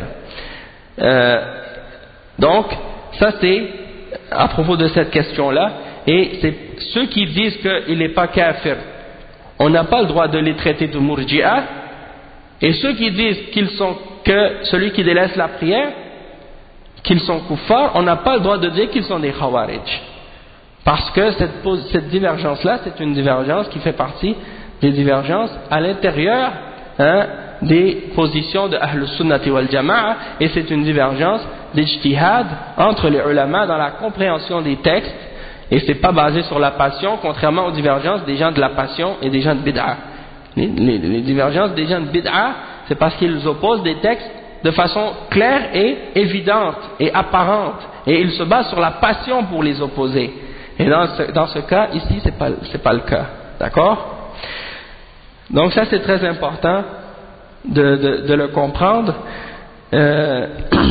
Euh, donc, ça c'est à propos de cette question-là, et c'est ceux qui disent qu'il n'est pas kafir, on n'a pas le droit de les traiter de murji'a, et ceux qui disent qu'ils sont que celui qui délaisse la prière, qu'ils sont kuffar, on n'a pas le droit de dire qu'ils sont des khawarij. Parce que cette, cette divergence-là, c'est une divergence qui fait partie des divergences à l'intérieur hein, des positions de Ahl Sunnati wal Jama'a, et c'est une divergence d'ijtihad entre les ulama dans la compréhension des textes, et c'est pas basé sur la passion, contrairement aux divergences des gens de la passion et des gens de bid'a. Les, les, les divergences des gens de bid'a, c'est parce qu'ils opposent des textes de façon claire et évidente et apparente, et il se base sur la passion pour les opposer. Et dans ce, dans ce cas, ici, c'est pas, c'est pas le cas. D'accord? Donc ça, c'est très important de, de, de le comprendre. Euh,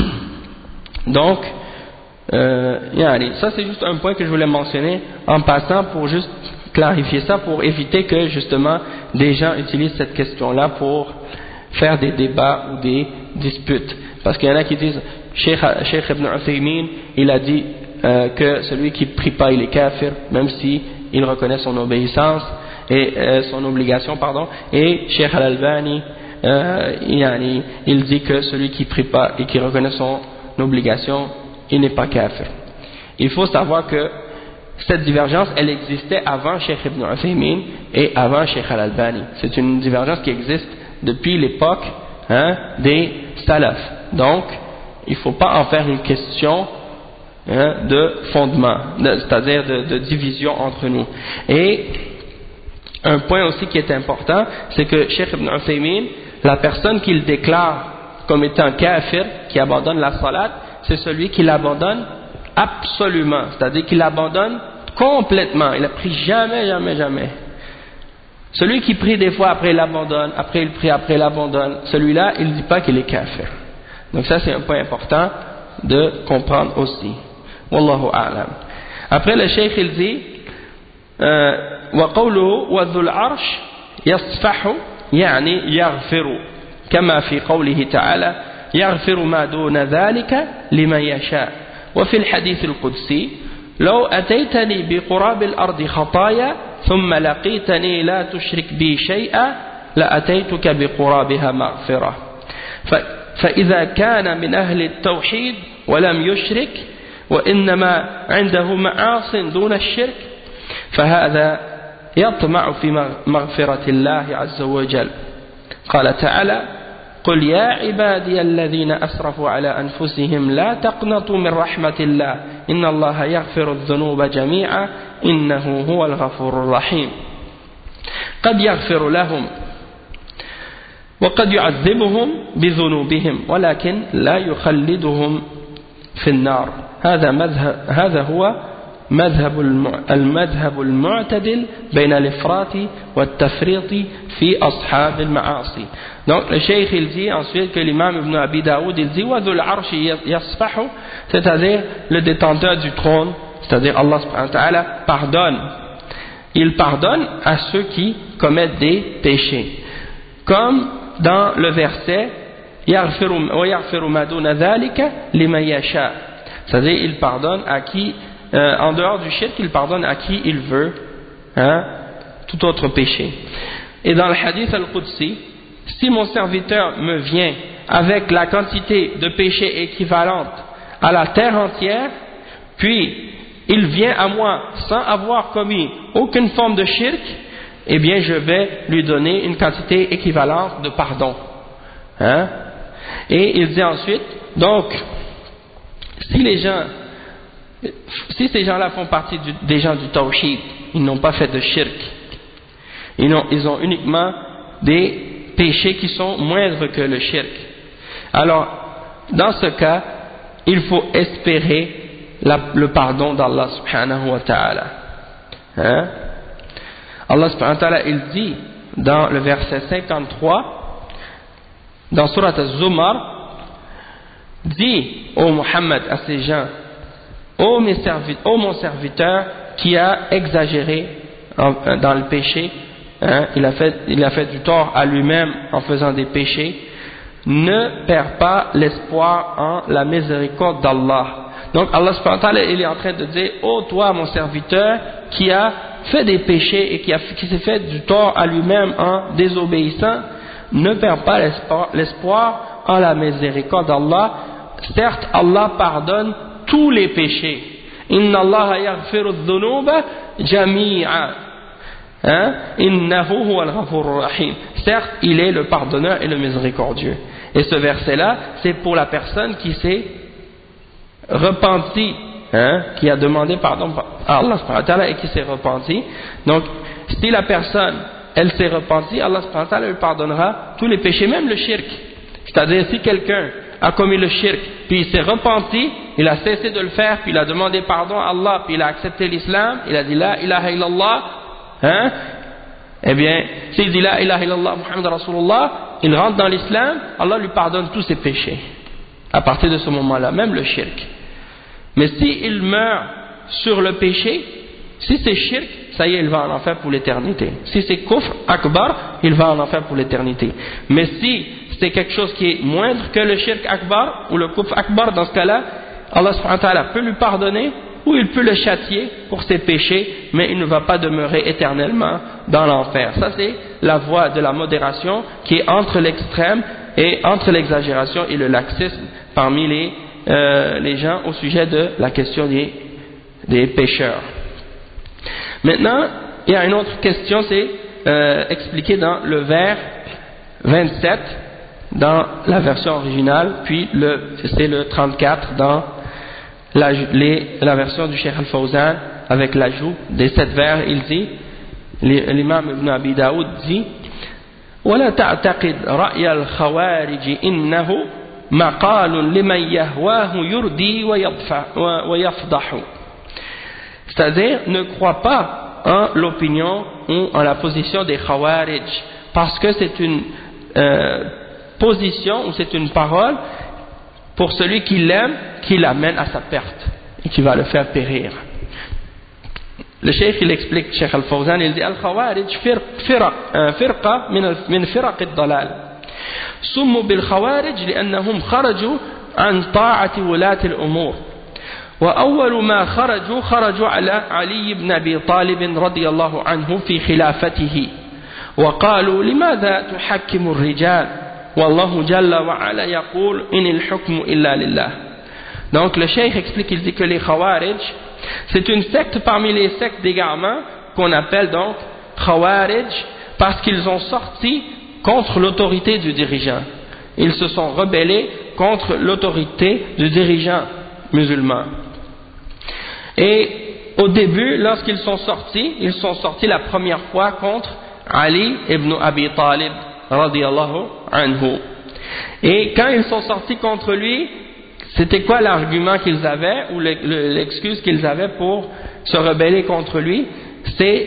donc, euh, ça c'est juste un point que je voulais mentionner en passant pour juste clarifier ça, pour éviter que justement des gens utilisent cette question-là pour faire des débats ou des disputes. Parce qu'il y en a qui disent, Cheikh, Cheikh Ibn Uthaymin, il a dit euh, que celui qui prie pas, il est kafir, même si il reconnaît son obéissance et euh, son obligation, pardon. Et Cheikh Al-Albani, euh, il, il dit que celui qui prie pas et qui reconnaît son obligation, il n'est pas kafir. Il faut savoir que cette divergence, elle existait avant Cheikh Ibn Uthaymin et avant Cheikh Al-Albani. C'est une divergence qui existe depuis l'époque hein, des salafs. Donc, il ne faut pas en faire une question hein, de fondement, c'est-à-dire de, de division entre nous. Et un point aussi qui est important, c'est que Cheikh Ibn Uthaymin, la personne qu'il déclare comme étant kafir, qui abandonne la salat, c'est celui qui l'abandonne absolument, c'est-à-dire qu'il l'abandonne complètement. Il a pris jamais, jamais, jamais. Celui qui prie des fois, après il abandonne, après il prie, après il abandonne, celui-là, il ne dit pas qu'il est kafir. Donc ça, c'est un point important de comprendre aussi. Wallahu a'lam. Après, le cheikh, il dit وَقَوْلُهُ وَذُو الْعَرْشِ يَصْفَحُ يعني يغفر كما في قوله تعالى يغفر ما دون ذلك لمن يشاء وفي الحديث القدسي لو أتيتني بقراب الأرض خطايا ثم لقيتني لا تشرك بي شيئا لأتيتك بقرابها مغفرة فإذا كان من أهل التوحيد ولم يشرك وإنما عنده معاص دون الشرك فهذا يطمع في مغفرة الله عز وجل قال تعالى قل يا عبادي الذين أسرفوا على أنفسهم لا تقنطوا من رحمة الله إن الله يغفر الذنوب جميعا إنه هو الغفور الرحيم قد يغفر لهم وقد يعذبهم بذنوبهم ولكن لا يخلدهم في النار هذا مذهب هذا هو مذهب المذهب المعتدل بين الإفراط والتفريط في أصحاب المعاصي. Donc le cheikh il dit ensuite que l'imam Ibn Abi Daoud il dit وَذُو الْعَرْشِ يَصْفَحُ, c'est-à-dire le détenteur du trône, c'est-à-dire Allah subhanahu wa ta'ala pardonne. Il pardonne à ceux qui commettent des péchés. Comme dans le verset وَيَغْفِرُ مَا دُونَ ذَلِكَ لِمَنْ يَشَاءُ, c'est-à-dire il pardonne à qui Euh, en dehors du shirk, il pardonne à qui il veut hein, tout autre péché. Et dans le hadith al-Qudsi, si mon serviteur me vient avec la quantité de péché équivalente à la terre entière, puis il vient à moi sans avoir commis aucune forme de shirk, eh bien je vais lui donner une quantité équivalente de pardon. Hein? Et il dit ensuite, donc, si les gens Si ces gens-là font partie du, des gens du tawhid, ils n'ont pas fait de shirk, ils ont, ils ont uniquement des péchés qui sont moindres que le shirk. Alors, dans ce cas, il faut espérer la, le pardon d'Allah subhanahu wa ta'ala. Hein? Allah subhanahu wa ta'ala, il dit dans le verset cinquante-trois, dans Surat Az-Zumar, dit ô Muhammad à ces gens, ô, mes serviteurs, ô mon serviteur qui a exagéré en, dans le péché, hein, il, a fait, il a fait du tort à lui-même en faisant des péchés, ne perds pas l'espoir en la miséricorde d'Allah. Donc Allah subhanahu wa ta'ala, il est en train de dire, ô toi mon serviteur qui a fait des péchés et qui, a, qui s'est fait du tort à lui-même en désobéissant, ne perds pas l'espoir, l'espoir en la miséricorde d'Allah. Certes, Allah pardonne tous les péchés. Inna Allah yaghfiru dhunuba jami'a. Innahu huwa al-ghafurur rahim. Certes, il est le pardonneur et le miséricordieux. Et ce verset-là, c'est pour la personne qui s'est repentie, hein, qui a demandé pardon à Allah subhanahu wa ta'ala et qui s'est repentie. Donc, si la personne, elle s'est repentie, Allah subhanahu wa ta'ala lui pardonnera tous les péchés, même le shirk. C'est-à-dire, si quelqu'un a commis le shirk, puis il s'est repenti, il a cessé de le faire, puis il a demandé pardon à Allah, puis il a accepté l'islam, il a dit la ilaha illallah, hein, eh bien, s'il dit la ilaha illallah Muhammad Rasulullah, il rentre dans l'islam, Allah lui pardonne tous ses péchés. À partir de ce moment-là, même le shirk. Mais s'il meurt sur le péché, si c'est shirk, ça y est, il va en enfer pour l'éternité. Si c'est kufr akbar, il va en enfer pour l'éternité. Mais si c'est quelque chose qui est moindre que le shirk akbar ou le kufr akbar, dans ce cas-là, Allah subhanahu wa ta'ala peut lui pardonner ou il peut le châtier pour ses péchés, mais il ne va pas demeurer éternellement dans l'enfer. Ça, c'est la voie de la modération qui est entre l'extrême et entre l'exagération et le laxisme parmi les, euh, les gens au sujet de la question des, des pécheurs. Maintenant, il y a une autre question, c'est euh, expliqué dans le vers vingt-sept dans la version originale, puis le, c'est le trente-quatre dans la, les, la version du Cheikh Al-Fawzan avec l'ajout des sept vers. Il dit, l'imam Ibn Abi Daoud dit, ولا تعتقد رأي الخوارج إنه مقال لمن يهواه يردي ويفضح. C'est-à-dire, ne crois pas en l'opinion ou en la position des Khawarij, parce que c'est une euh, position ou c'est une parole pour celui qui l'aime, qui l'amène à sa perte et qui va le faire périr. Le cheikh il explique, Cheikh Al-Fawzan, il dit Al-Khawarij firqa min firaq al-dalal. سموا بالخوارج لأنهم خرجوا عن طاعة ولاة الأمور. وأول ما خرجوا خرجوا على علي بن أبي طالب رضي الله عنه في خلافته وقالوا لماذا تحكم الرجال والله جل وعلا يقول إن الحكم إلا لله. Donc le cheikh explique, il dit que les Khawarij, c'est une secte parmi les sectes d'égarement qu'on appelle donc Khawarij parce qu'ils ont sorti contre l'autorité du dirigeant. Ils se sont rebellés contre l'autorité du dirigeant musulman. Et au début, lorsqu'ils sont sortis, ils sont sortis la première fois contre Ali ibn Abi Talib radiyallahu anhu. Et quand ils sont sortis contre lui, c'était quoi l'argument qu'ils avaient ou l'excuse qu'ils avaient pour se rebeller contre lui? C'est,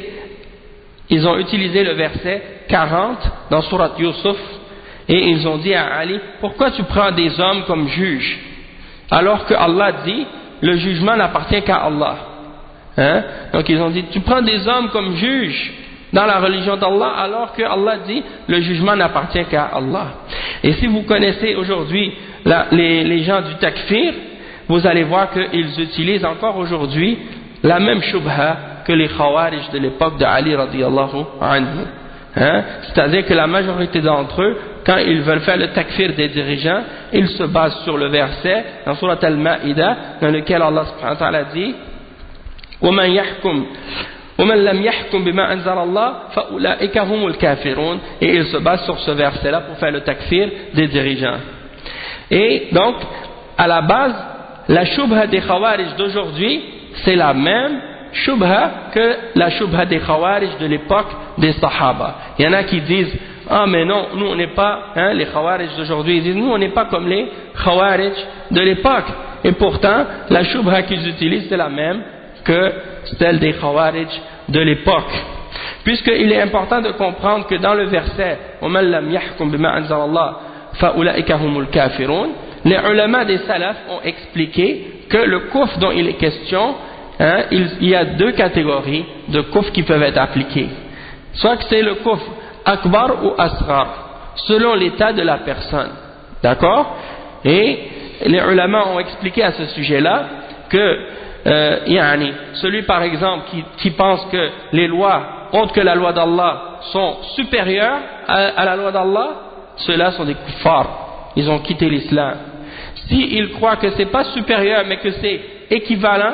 ils ont utilisé le verset quarante dans Surat Yusuf et ils ont dit à Ali, pourquoi tu prends des hommes comme juges alors que Allah dit le jugement n'appartient qu'à Allah, hein? Donc ils ont dit tu prends des hommes comme juges dans la religion d'Allah alors que Allah dit le jugement n'appartient qu'à Allah. Et si vous connaissez aujourd'hui la, les, les gens du takfir, vous allez voir qu'ils utilisent encore aujourd'hui la même shubha que les Khawarij de l'époque de Ali radiyallahu anhu. Hein? C'est-à-dire que la majorité d'entre eux, quand ils veulent faire le takfir des dirigeants, ils se basent sur le verset dans Surat Al-Ma'ida dans lequel Allah subhanahu wa ta'ala dit وَمَنْ يَحْكُمْ وَمَنْ لَمْ يَحْكُمْ بِمَا أَنزَلَ اللَّهُ فَأُولَئِكَ هُمُ الْكَافِرُونَ. Et ils se basent sur ce verset-là pour faire le takfir des dirigeants. Et donc, à la base, la shubha des Khawarij d'aujourd'hui, c'est la même shubha que la shubha des Khawarij de l'époque des Sahaba. Il y en a qui disent ah mais non, nous on n'est pas, hein, les Khawarij d'aujourd'hui, ils disent nous on n'est pas comme les Khawarij de l'époque. Et pourtant, la shubha qu'ils utilisent c'est la même que celle des Khawarij de l'époque. Puisqu'il est important de comprendre que dans le verset وَمَنْ لَمْ يَحْكُمْ بِمَا أَنزَلَ اللَّهُ فَأُولَئِكَ هُمُ الْكَافِرُونَ, les ulama des salaf ont expliqué que le kufr dont il est question, hein, il, il y a deux catégories de kufr qui peuvent être appliquées. Soit que c'est le kufr akbar ou asghar, selon l'état de la personne. D'accord? Et les ulama ont expliqué à ce sujet-là que euh, yani, celui par exemple qui, qui pense que les lois autres que la loi d'Allah sont supérieures à, à la loi d'Allah, ceux-là sont des kuffars, ils ont quitté l'islam. S'ils croient que c'est pas supérieur mais que c'est équivalent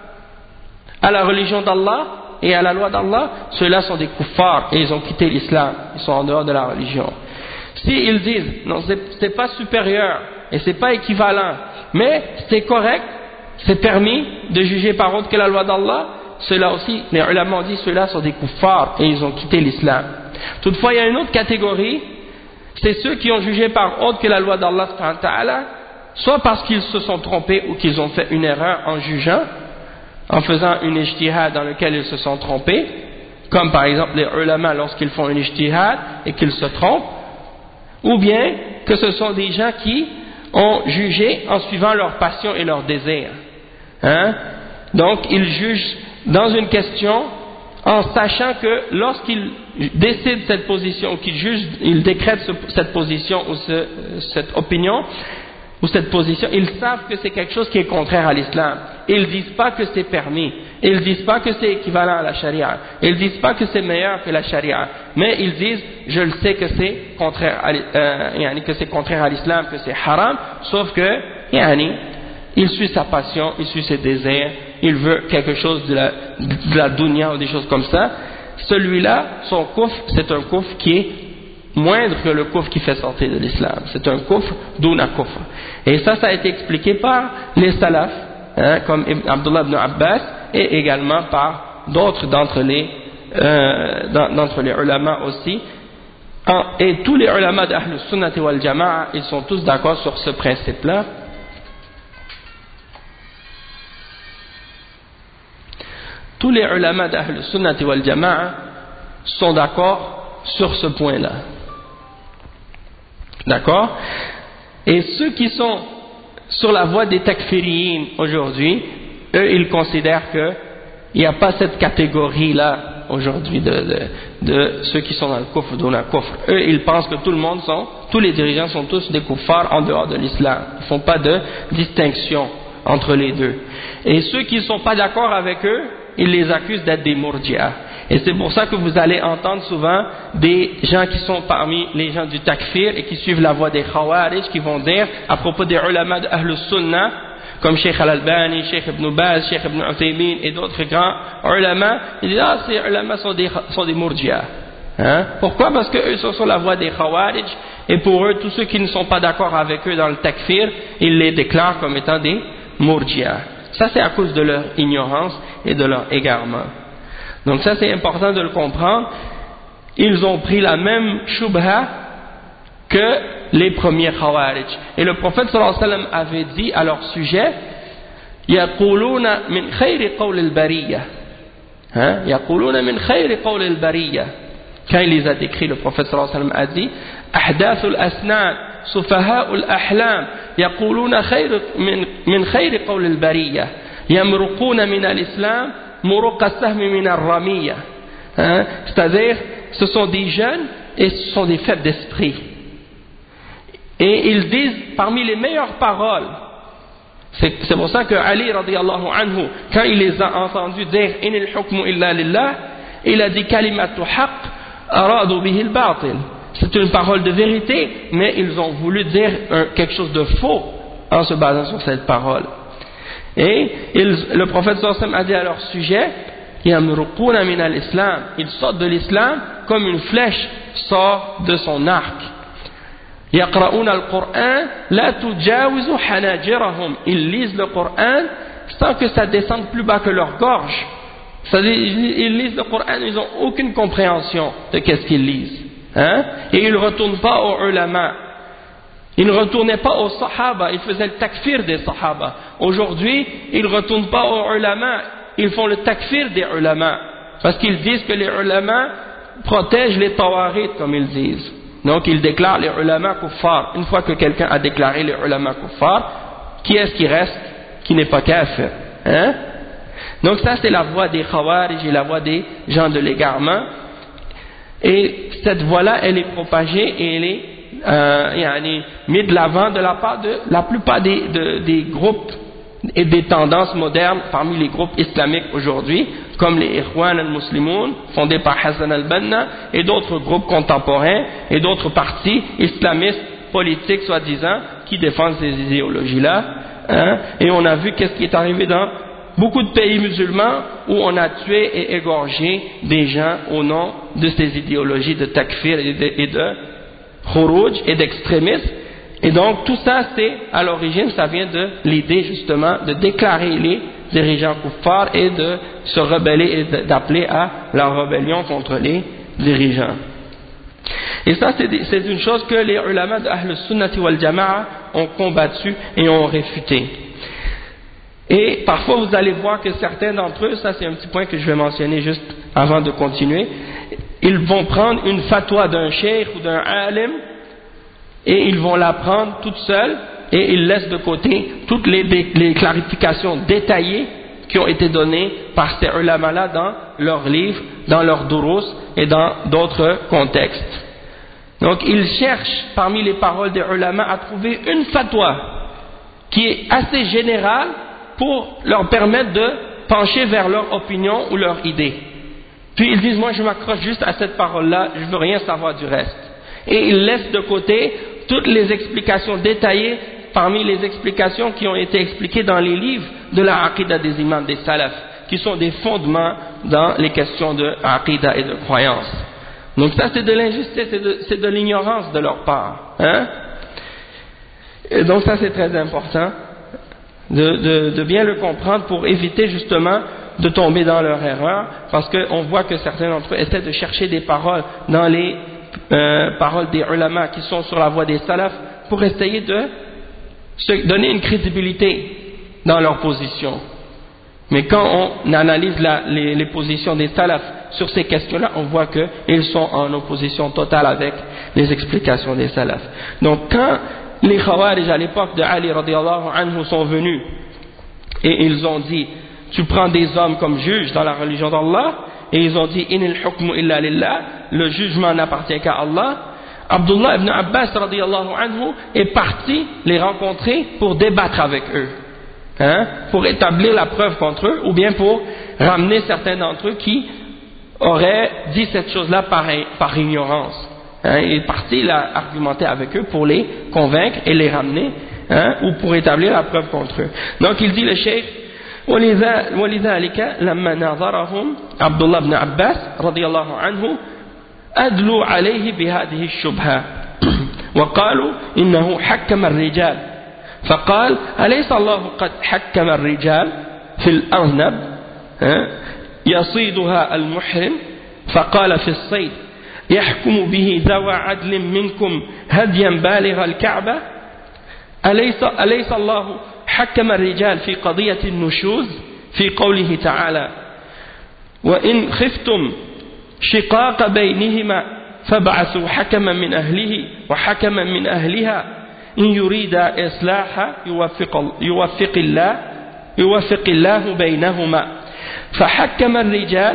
à la religion d'Allah et à la loi d'Allah, ceux-là sont des kuffars et ils ont quitté l'islam, ils sont en dehors de la religion. S'ils disent non, c'est pas supérieur et c'est pas équivalent mais c'est correct, c'est permis de juger par autre que la loi d'Allah, ceux-là aussi, les ulama ont dit ceux-là sont des kuffars et ils ont quitté l'islam. Toutefois il y a une autre catégorie, c'est ceux qui ont jugé par autre que la loi d'Allah soit parce qu'ils se sont trompés ou qu'ils ont fait une erreur en jugeant, en faisant une ijtihad dans lequel ils se sont trompés, comme par exemple les ulama lorsqu'ils font une ijtihad et qu'ils se trompent, ou bien que ce sont des gens qui ont jugé en suivant leur passion et leur désir. Hein? Donc ils jugent dans une question en sachant que lorsqu'ils décident cette position, qu'ils jugent, ils décrètent ce, cette position ou ce, cette opinion ou cette position, ils savent que c'est quelque chose qui est contraire à l'islam. Ils disent pas que c'est permis, ils disent pas que c'est équivalent à la charia, ils disent pas que c'est meilleur que la charia, mais ils disent je le sais que c'est contraire à, euh, que c'est contraire à l'islam, que c'est haram, sauf que yani, il suit sa passion, il suit ses désirs, il veut quelque chose de la, de la dunya ou des choses comme ça. Celui-là, son kufr, c'est un kufr qui est moindre que le kufr qui fait sortir de l'islam. C'est un kufr duna kufr. Et ça, ça a été expliqué par les salafs, hein, comme Abdullah ibn Abbas, et également par d'autres d'entre les, euh, d'entre les ulama aussi. Et tous les ulama d'Ahl Sunnati wal Jama'a, ils sont tous d'accord sur ce principe-là. Tous les ulama d'Ahl Sunnati wal Jama'a sont d'accord sur ce point-là. D'accord? Et ceux qui sont sur la voie des takfiriyin aujourd'hui, eux, ils considèrent qu'il n'y a pas cette catégorie-là aujourd'hui de, de, de ceux qui sont dans le kufr, dans la kufr. Eux, ils pensent que tout le monde sont, tous les dirigeants sont tous des kuffars en dehors de l'islam. Ils ne font pas de distinction entre les deux. Et ceux qui ne sont pas d'accord avec eux, ils les accusent d'être des murji'a. Et c'est pour ça que vous allez entendre souvent des gens qui sont parmi les gens du takfir et qui suivent la voie des khawarij qui vont dire à propos des ulama d'Ahl Sunnah, comme Cheikh Al-Albani, Cheikh Ibn Baz, Cheikh Ibn Uthaymin et d'autres grands ulama, ils disent ah ces ulama sont des, sont des murji'a. Hein? Pourquoi? Parce qu'eux sont sur la voie des khawarij et pour eux, tous ceux qui ne sont pas d'accord avec eux dans le takfir, ils les déclarent comme étant des murji'a. Ça c'est à cause de leur ignorance et de leur égarement. Donc ça c'est important de le comprendre. Ils ont pris la même shubha que les premiers khawarij. Et le prophète sallallahu alayhi wa sallam avait dit à leur sujet يَقُولُونَ مِنْ خَيْرِ قَوْلِ الْبَرِيَّةِ يَقُولُونَ مِنْ خَيْرِ قَوْلِ الْبَرِيَّةِ. Quand il les a décrits, le prophète sallallahu alayhi wa sallam a dit أَحْدَاثُ الْأَسْنَانِ سُفَهَاءُ الْأَحْلَامِ يَقُولُونَ خَيْرِ من, من خَيْرِ قَوْلِ الْبَرِيَّةِ يَمْرُقُونَ مِنَ الْإِسْلَامِ مُرُقَ السَّهْمِ مِنَ الرَّمِيَّةِ. C'est-à-dire, ce sont des jeunes et ce sont des faibles d'esprit. Et ils disent parmi les meilleures paroles. C'est, c'est pour ça que Ali radiyallahu anhu, quand il les a entendus dire inil hukmu illa lillah, il a dit kalimatu haqq aradu bihi al-batil. C'est une parole de vérité, mais ils ont voulu dire un, quelque chose de faux en se basant sur cette parole. Et ils, le prophète sallallahu alayhi wa sallam a dit à leur sujet yamruquna min al-islam, ils sortent de l'islam comme une flèche sort de son arc. يقرؤون القرآن لا تجاوز حناجرهم. Ils lisent le Coran sans que ça descende plus bas que leur gorge. C'est-à-dire, ils lisent le Coran, ils n'ont aucune compréhension de qu'est-ce qu'ils lisent. Hein? Et ils ne retournent pas aux ulama. Ils ne retournaient pas aux sahaba, ils faisaient le takfir des sahaba. Aujourd'hui, ils ne retournent pas aux ulama, ils font le takfir des ulama. Parce qu'ils disent que les ulama protègent les tawarit, comme ils disent. Donc ils déclarent les ulama kuffar. Une fois que quelqu'un a déclaré les ulama kuffar, qui est-ce qui reste qui n'est pas kafir? Hein? Donc ça c'est la voie des khawarij et la voie des gens de l'égarement. Et cette voie-là, elle est propagée et elle est euh, yani, mise de l'avant de la part de la plupart des, de, des groupes et des tendances modernes parmi les groupes islamiques aujourd'hui, comme les Ikhwan al-Muslimoun, fondés par Hassan al-Banna, et d'autres groupes contemporains, et d'autres partis islamistes, politiques soi-disant, qui défendent ces idéologies-là. Hein? Et on a vu qu'est-ce qui est arrivé dans beaucoup de pays musulmans, où on a tué et égorgé des gens au nom de ces idéologies de takfir et de, et de khuruj et d'extrémisme. Et donc tout ça, c'est à l'origine, ça vient de l'idée justement de déclarer les dirigeants kuffars et de se rebeller et d'appeler à la rébellion contre les dirigeants. Et ça, c'est, c'est une chose que les ulama de Ahl Sunnati wal Jama'a ont combattu et ont réfuté. Et parfois, vous allez voir que certains d'entre eux, ça c'est un petit point que je vais mentionner juste avant de continuer, ils vont prendre une fatwa d'un cheikh ou d'un alim et ils vont la prendre toute seule et ils laissent de côté toutes les, les clarifications détaillées qui ont été données par ces ulama-là dans leurs livres, dans leurs durus et dans d'autres contextes. Donc ils cherchent parmi les paroles des ulama à trouver une fatwa qui est assez générale pour leur permettre de pencher vers leur opinion ou leur idée. Puis ils disent, moi je m'accroche juste à cette parole-là, je ne veux rien savoir du reste. Et ils laissent de côté toutes les explications détaillées parmi les explications qui ont été expliquées dans les livres de la aqidah des imams des salaf, qui sont des fondements dans les questions de aqidah et de croyance. Donc ça c'est de l'injustice, c'est de, c'est de l'ignorance de leur part. Hein? Et donc ça c'est très important de, de, de bien le comprendre pour éviter justement de tomber dans leur erreur, parce qu'on voit que certains d'entre eux essaient de chercher des paroles dans les euh, paroles des ulama qui sont sur la voie des salafs pour essayer de se donner une crédibilité dans leur position. Mais quand on analyse la, les, les positions des salafs sur ces questions-là, on voit qu'ils sont en opposition totale avec les explications des salafs. Donc quand les Khawarij à l'époque de Ali radiallahu anhu sont venus et ils ont dit, tu prends des hommes comme juges dans la religion d'Allah, et ils ont dit, inil hukmu illa lillah, le jugement n'appartient qu'à Allah. Abdullah ibn Abbas radiallahu anhu est parti les rencontrer pour débattre avec eux, hein, pour établir la preuve contre eux, ou bien pour ramener certains d'entre eux qui auraient dit cette chose-là par, par ignorance. Hein, il est parti, il a argumenté avec eux pour les convaincre et les ramener, hein, ou pour établir la preuve contre eux. Donc il dit le cheikh, ولذلك لما ناظرهم عبد الله بن عباس رضي الله عنه أدلوا عليه بهذه الشبهة وقالوا إنه حكم الرجال فقال أليس الله قد حكم الرجال في الأرنب يصيدها المحرم فقال في الصيد يحكم به ذوى عدل منكم هديا بالغ الكعبة أليس, أليس الله حكم الرجال في قضية النشوز في قوله تعالى وإن خفتم شقاق بينهما فابعثوا حكما من أهله وحكما من أهلها إن يريد إصلاحا يوفق, يوفق الله يوفق الله بينهما فحكم الرجال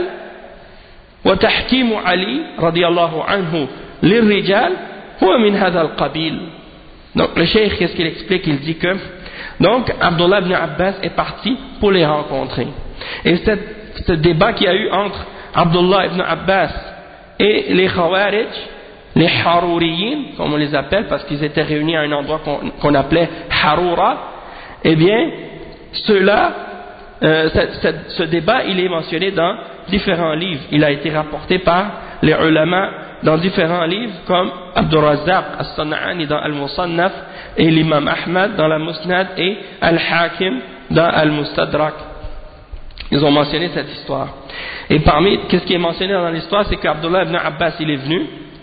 وتحكيم علي رضي الله عنه للرجال هو من هذا القبيل. Donc le cheikh, qu'est-ce qu'il explique? Il dit que donc Abdullah ibn Abbas est parti pour les rencontrer. Et cette, ce débat qu'il y a eu entre Abdullah ibn Abbas et les Khawarij, les Harouriyin, comme on les appelle, parce qu'ils étaient réunis à un endroit qu'on, qu'on appelait Haroura, eh bien, ceux-là, euh, ce, ce, ce débat, il est mentionné dans différents livres. Il a été rapporté par les ulama dans différents livres comme Abdur Razzaq as-San'ani dans Al-Musannaf et l'imam Ahmad dans la Musnad et Al-Hakim dans Al-Mustadrak. Ils ont mentionné cette histoire. Et parmi, qu'est-ce qui est mentionné dans l'histoire, c'est qu'Abdullah ibn Abbas, il est venu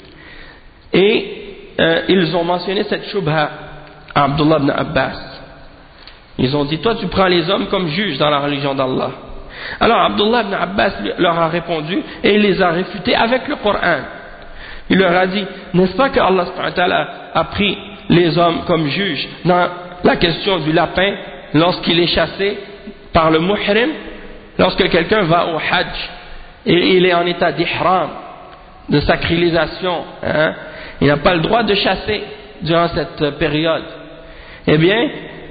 et euh, ils ont mentionné cette shubha à Abdullah ibn Abbas. Ils ont dit, toi tu prends les hommes comme juges dans la religion d'Allah. Alors Abdullah ibn Abbas leur a répondu et il les a réfutés avec le Coran. Il leur a dit, n'est-ce pas que Allah subhanahu wa ta'ala a pris les hommes comme juges dans la question du lapin lorsqu'il est chassé par le muhrim, lorsque quelqu'un va au hajj et il est en état d'ihram, de sacralisation, hein, il n'a pas le droit de chasser durant cette période. Eh bien,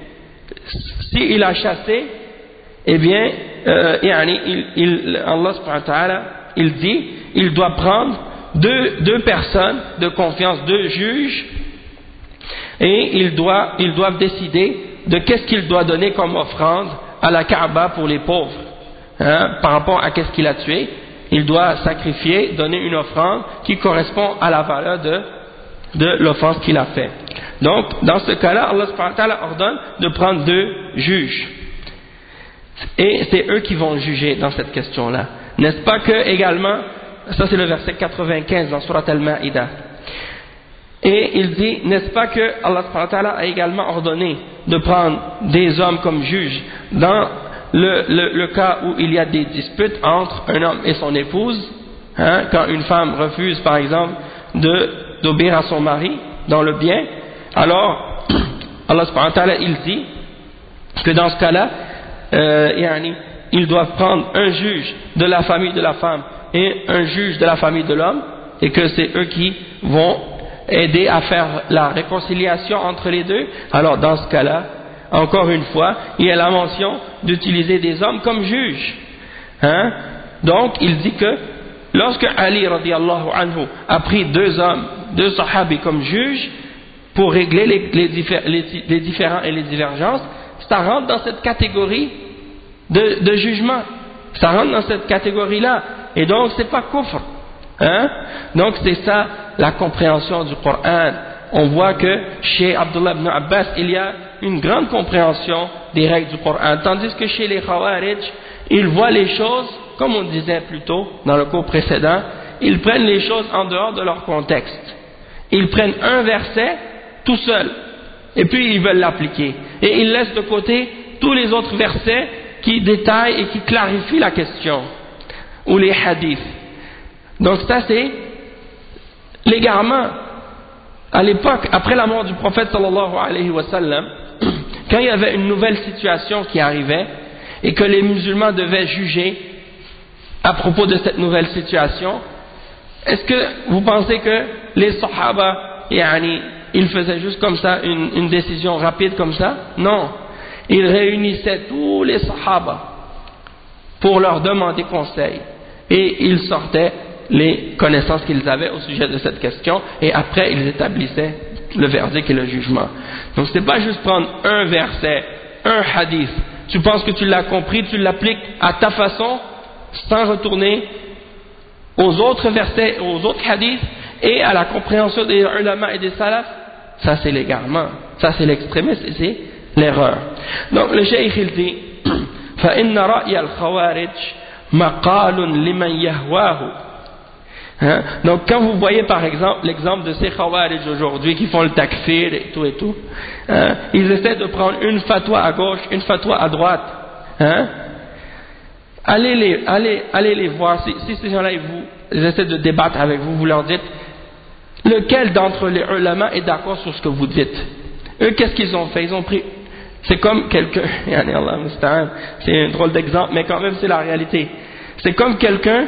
s'il a chassé, eh bien, euh, il, il, Allah subhanahu wa ta'ala, il dit, il doit prendre deux, deux personnes de confiance, deux juges, et ils doivent, ils doivent décider de qu'est-ce qu'il doit donner comme offrande à la Kaaba pour les pauvres, hein, par rapport à qu'est-ce qu'il a tué. Il doit sacrifier, donner une offrande qui correspond à la valeur de, de l'offense qu'il a fait. Donc, dans ce cas-là, Allah subhanahu wa ta'ala ordonne de prendre deux juges. Et c'est eux qui vont juger dans cette question-là. N'est-ce pas que également, ça c'est le verset quatre-vingt-quinze dans Surat Al-Ma'ida. Et il dit, n'est-ce pas que Allah subhanahu wa ta'ala a également ordonné de prendre des hommes comme juges dans le, le, le cas où il y a des disputes entre un homme et son épouse, hein, quand une femme refuse par exemple de, d'obéir à son mari dans le bien, alors Allah subhanahu wa ta'ala il dit que dans ce cas-là, euh, yani, ils doivent prendre un juge de la famille de la femme et un juge de la famille de l'homme, et que c'est eux qui vont aider à faire la réconciliation entre les deux. Alors dans ce cas-là, encore une fois, il y a la mention d'utiliser des hommes comme juges. Hein? Donc il dit que lorsque Ali radiallahu anhu a pris deux hommes, deux sahabis comme juges pour régler les, les, diffé les, les différends et les divergences, ça rentre dans cette catégorie de, de jugement. Ça rentre dans cette catégorie-là. Et donc c'est pas kufr. Hein? Donc c'est ça la compréhension du Coran. On voit que chez Abdullah ibn Abbas il y a une grande compréhension des règles du Coran, tandis que chez les Khawarij ils voient les choses, comme on disait plus tôt dans le cours précédent, ils prennent les choses en dehors de leur contexte. Ils prennent un verset tout seul et puis ils veulent l'appliquer, et ils laissent de côté tous les autres versets qui détaillent et qui clarifient la question, ou les hadiths. Donc ça c'est l'égarement. À l'époque, après la mort du prophète sallallahu alayhi wa sallam, quand il y avait une nouvelle situation qui arrivait et que les musulmans devaient juger à propos de cette nouvelle situation, est-ce que vous pensez que les sahaba, yani, ils faisaient juste comme ça une, une décision rapide comme ça? Non, ils réunissaient tous les sahaba pour leur demander conseil, et ils sortaient les connaissances qu'ils avaient au sujet de cette question, et après ils établissaient le verdict et le jugement. Donc c'est pas juste prendre un verset, un hadith, tu penses que tu l'as compris, tu l'appliques à ta façon sans retourner aux autres versets, aux autres hadiths et à la compréhension des ulama et des salafs. Ça c'est l'égarement, ça c'est l'extrémisme, et c'est l'erreur. Donc le cheikh il dit فإن رأي الخوارج مقال لمن يهواه. Hein? Donc quand vous voyez par exemple l'exemple de ces khawarij aujourd'hui qui font le takfir et tout et tout, hein? Ils essaient de prendre une fatwa à gauche, une fatwa à droite. Hein? Allez, les, allez, allez les voir, si, si ces gens-là ils, vous, ils essaient de débattre avec vous, vous leur dites lequel d'entre les ulama est d'accord sur ce que vous dites. Eux qu'est-ce qu'ils ont fait? Ils ont pris, c'est comme quelqu'un, c'est un drôle d'exemple mais quand même c'est la réalité. C'est comme quelqu'un,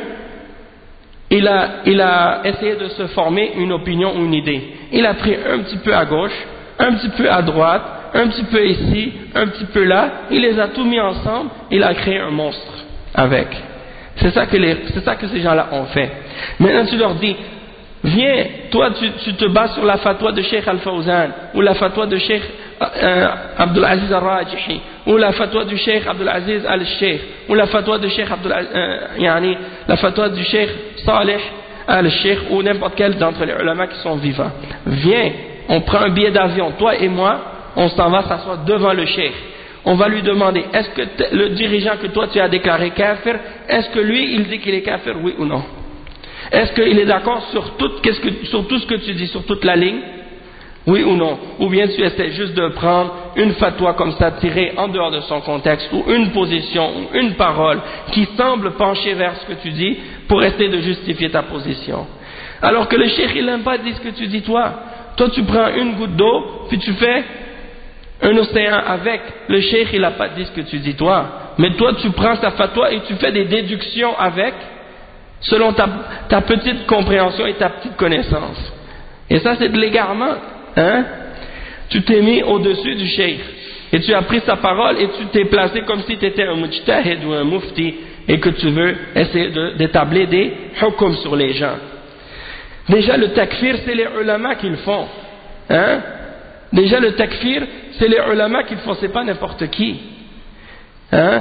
Il a, il a essayé de se former une opinion ou une idée. Il a pris un petit peu à gauche, un petit peu à droite, un petit peu ici, un petit peu là, il les a tous mis ensemble, il a créé un monstre avec. C'est ça que, les, c'est ça que ces gens-là ont fait. Maintenant tu leur dis, viens, toi tu, tu te bases sur la fatwa de Cheikh Al-Fawzan, ou la fatwa de Cheikh euh, Abdul Aziz Al-Rajihi, ou la fatwa du Cheikh Abdul Aziz Al-Sheikh, ou la fatwa de Cheikh Abdul euh, yani, la fatwa du Cheikh Saleh Al-Sheikh, ou n'importe quel d'entre les ulama qui sont vivants. Viens, on prend un billet d'avion, toi et moi, on s'en va s'asseoir devant le Cheikh. On va lui demander, est-ce que le dirigeant que toi tu as déclaré kafir, est-ce que lui il dit qu'il est kafir, oui ou non? Est-ce qu'il est d'accord sur tout, qu'est-ce que, sur tout ce que tu dis, sur toute la ligne? Oui ou non? Ou bien tu essaies juste de prendre une fatwa comme ça tirée en dehors de son contexte, ou une position, ou une parole qui semble pencher vers ce que tu dis pour essayer de justifier ta position. Alors que le cheikh il n'aime pas dire ce que tu dis toi. Toi tu prends une goutte d'eau, puis tu fais un océan avec. Le cheikh il n'a pas dit ce que tu dis toi. Mais toi tu prends sa fatwa et tu fais des déductions avec, selon ta, ta petite compréhension et ta petite connaissance. Et ça c'est de l'égarement. Hein? Tu t'es mis au-dessus du cheikh et tu as pris sa parole et tu t'es placé comme si tu étais un mujtahid ou un mufti et que tu veux essayer de, d'établir des hukms sur les gens. Déjà le takfir c'est les ulama qui le font. Hein? Déjà le takfir c'est les ulama qui le font, c'est pas n'importe qui. Hein?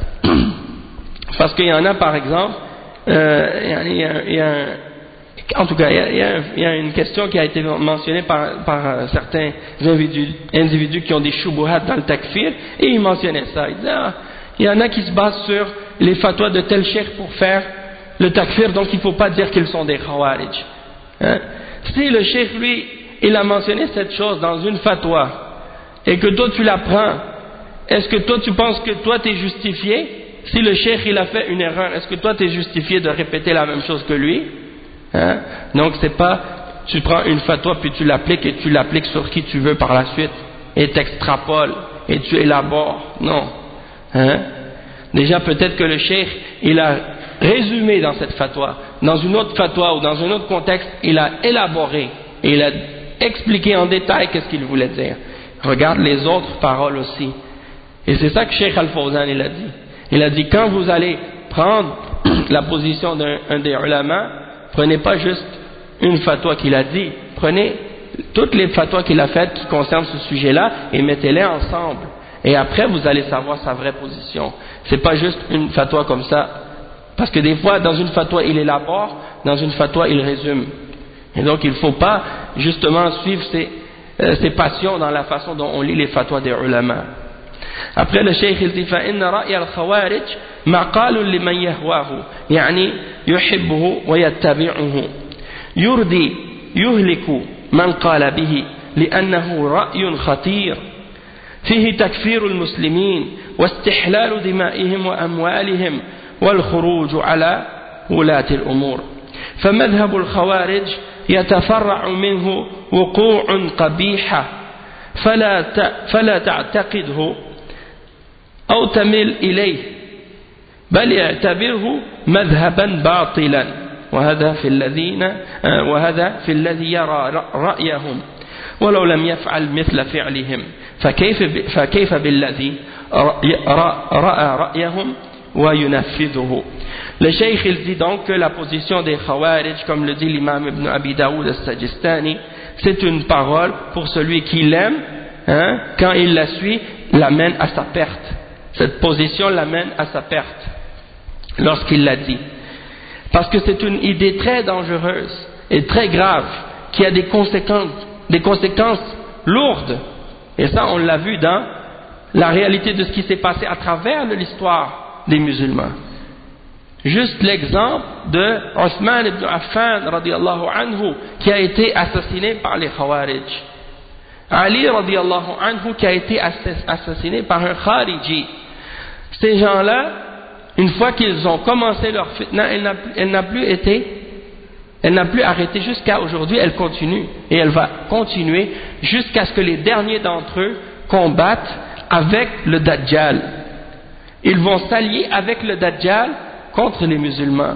Parce qu'il y en a par exemple, euh, il y a, il y a en tout cas, il y, a, il, y a, il y a une question qui a été mentionnée par, par certains individus, individus qui ont des shubuhat dans le takfir, et ils mentionnaient ça. Ils disaient, ah, il y en a qui se basent sur les fatwas de tel cheikh pour faire le takfir, donc il ne faut pas dire qu'ils sont des khawarij. Hein? Si le cheikh, lui, il a mentionné cette chose dans une fatwa et que toi tu la prends, est-ce que toi tu penses que toi tu es justifié? Si le cheikh il a fait une erreur, est-ce que toi tu es justifié de répéter la même chose que lui? Hein? Donc c'est pas tu prends une fatwa puis tu l'appliques et tu l'appliques sur qui tu veux par la suite et t'extrapoles et tu élabores. Non. Hein? Déjà peut-être que le cheikh il a résumé dans cette fatwa, dans une autre fatwa ou dans un autre contexte, il a élaboré et il a expliqué en détail qu'est-ce qu'il voulait dire. Regarde les autres paroles aussi. Et c'est ça que Cheikh Al-Fawzan il a dit. Il a dit quand vous allez prendre la position d'un des ulama, prenez pas juste une fatwa qu'il a dit, prenez toutes les fatwas qu'il a faites qui concernent ce sujet-là et mettez-les ensemble. Et après vous allez savoir sa vraie position. C'est pas juste une fatwa comme ça. Parce que des fois, dans une fatwa, il élabore, dans une fatwa, il résume. Et donc, il ne faut pas, justement, suivre ses, euh, ses passions dans la façon dont on lit les fatwas des ulama. Après, le cheikh, il dit, فَإِنَّ رَأْيَ الْخَوَارِجِ مَقَالٌ لِمَنْ يَهْوَاهُ يعني يحبه ويتبعه يرضي يهلك من قال به لأنه رأي خطير فيه تكفير المسلمين واستحلال دمائهم وأموالهم والخروج على ولاة الأمور فمذهب الخوارج يتفرع منه وقوع قبيحة فلا فلا تعتقده أو تميل إليه بل اعتبره مذهبا باطلا وهذا في الذين وهذا في الذي يرى رأيهم ولو لم يفعل مثل فعلهم فكيف فكيف بالذي رأى رأيهم وينفذه. Le cheikh il dit donc que la position des Khawarij, comme le dit l'imam Ibn Abi Daoud al-Sajistani, c'est une parole pour celui qui l'aime, hein, quand il la suit, l'amène à sa perte. Cette position l'amène à sa perte lorsqu'il l'a dit. Parce que c'est une idée très dangereuse et très grave qui a des conséquences, des conséquences lourdes. Et ça, on l'a vu dans la réalité de ce qui s'est passé à travers l'histoire des musulmans. Juste l'exemple de Othman ibn Affan radiallahu anhu qui a été assassiné par les Khawarij. Ali radiallahu anhu qui a été assassiné par un Khariji. Ces gens-là, une fois qu'ils ont commencé leur fitna, elle n'a, elle n'a plus été, elle n'a plus arrêté jusqu'à aujourd'hui, elle continue. Et elle va continuer jusqu'à ce que les derniers d'entre eux combattent avec le Dajjal. Ils vont s'allier avec le Dajjal contre les musulmans.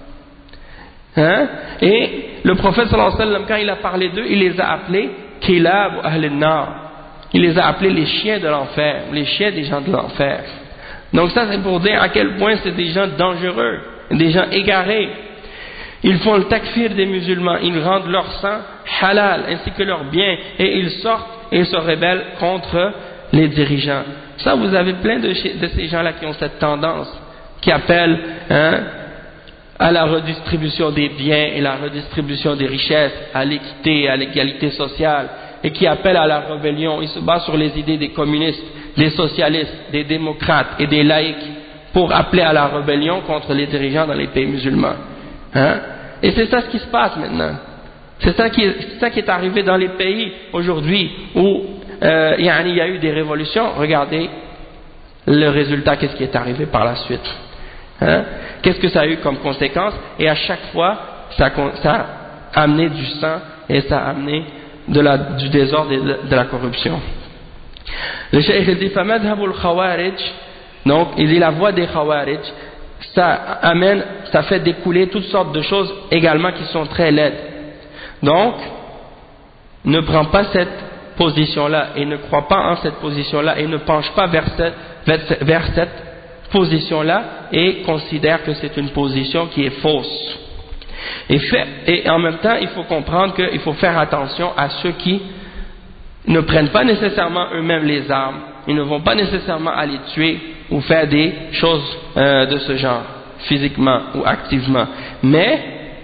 Hein? Et le prophète sallallahu alayhi wa sallam, quand il a parlé d'eux, il les a appelés Kilab Ahl al-Nar. Il les a appelés les chiens de l'enfer, les chiens des gens de l'enfer. Donc ça c'est pour dire à quel point c'est des gens dangereux, des gens égarés. Ils font le takfir des musulmans, ils rendent leur sang halal ainsi que leurs biens et ils sortent et ils se rebellent contre les dirigeants. Ça, vous avez plein de, de ces gens-là qui ont cette tendance, qui appellent hein, à la redistribution des biens et la redistribution des richesses, à l'équité, à l'égalité sociale, et qui appellent à la rébellion. Ils se basent sur les idées des communistes, des socialistes, des démocrates et des laïcs pour appeler à la rébellion contre les dirigeants dans les pays musulmans. Hein? Et c'est ça ce qui se passe maintenant. C'est ça qui est, c'est ça qui est arrivé dans les pays aujourd'hui où euh, il y a eu des révolutions. Regardez le résultat, qu'est-ce qui est arrivé par la suite. Hein? Qu'est-ce que ça a eu comme conséquence? Et à chaque fois, ça, ça a amené du sang et ça a amené de la, du désordre et de, de la corruption. Le cheikh il dit فَمَذْهَبُ الْخَوَارِجِ, donc il dit la voie des Khawarij, ça amène, ça fait découler toutes sortes de choses également qui sont très laides. Donc, ne prends pas cette position-là et ne crois pas en cette position-là et ne penche pas vers cette, vers, vers cette position-là et considère que c'est une position qui est fausse. Et, fait, et en même temps, il faut comprendre qu'il faut faire attention à ceux qui ne prennent pas nécessairement eux-mêmes les armes, ils ne vont pas nécessairement aller tuer ou faire des choses euh, de ce genre, physiquement ou activement, mais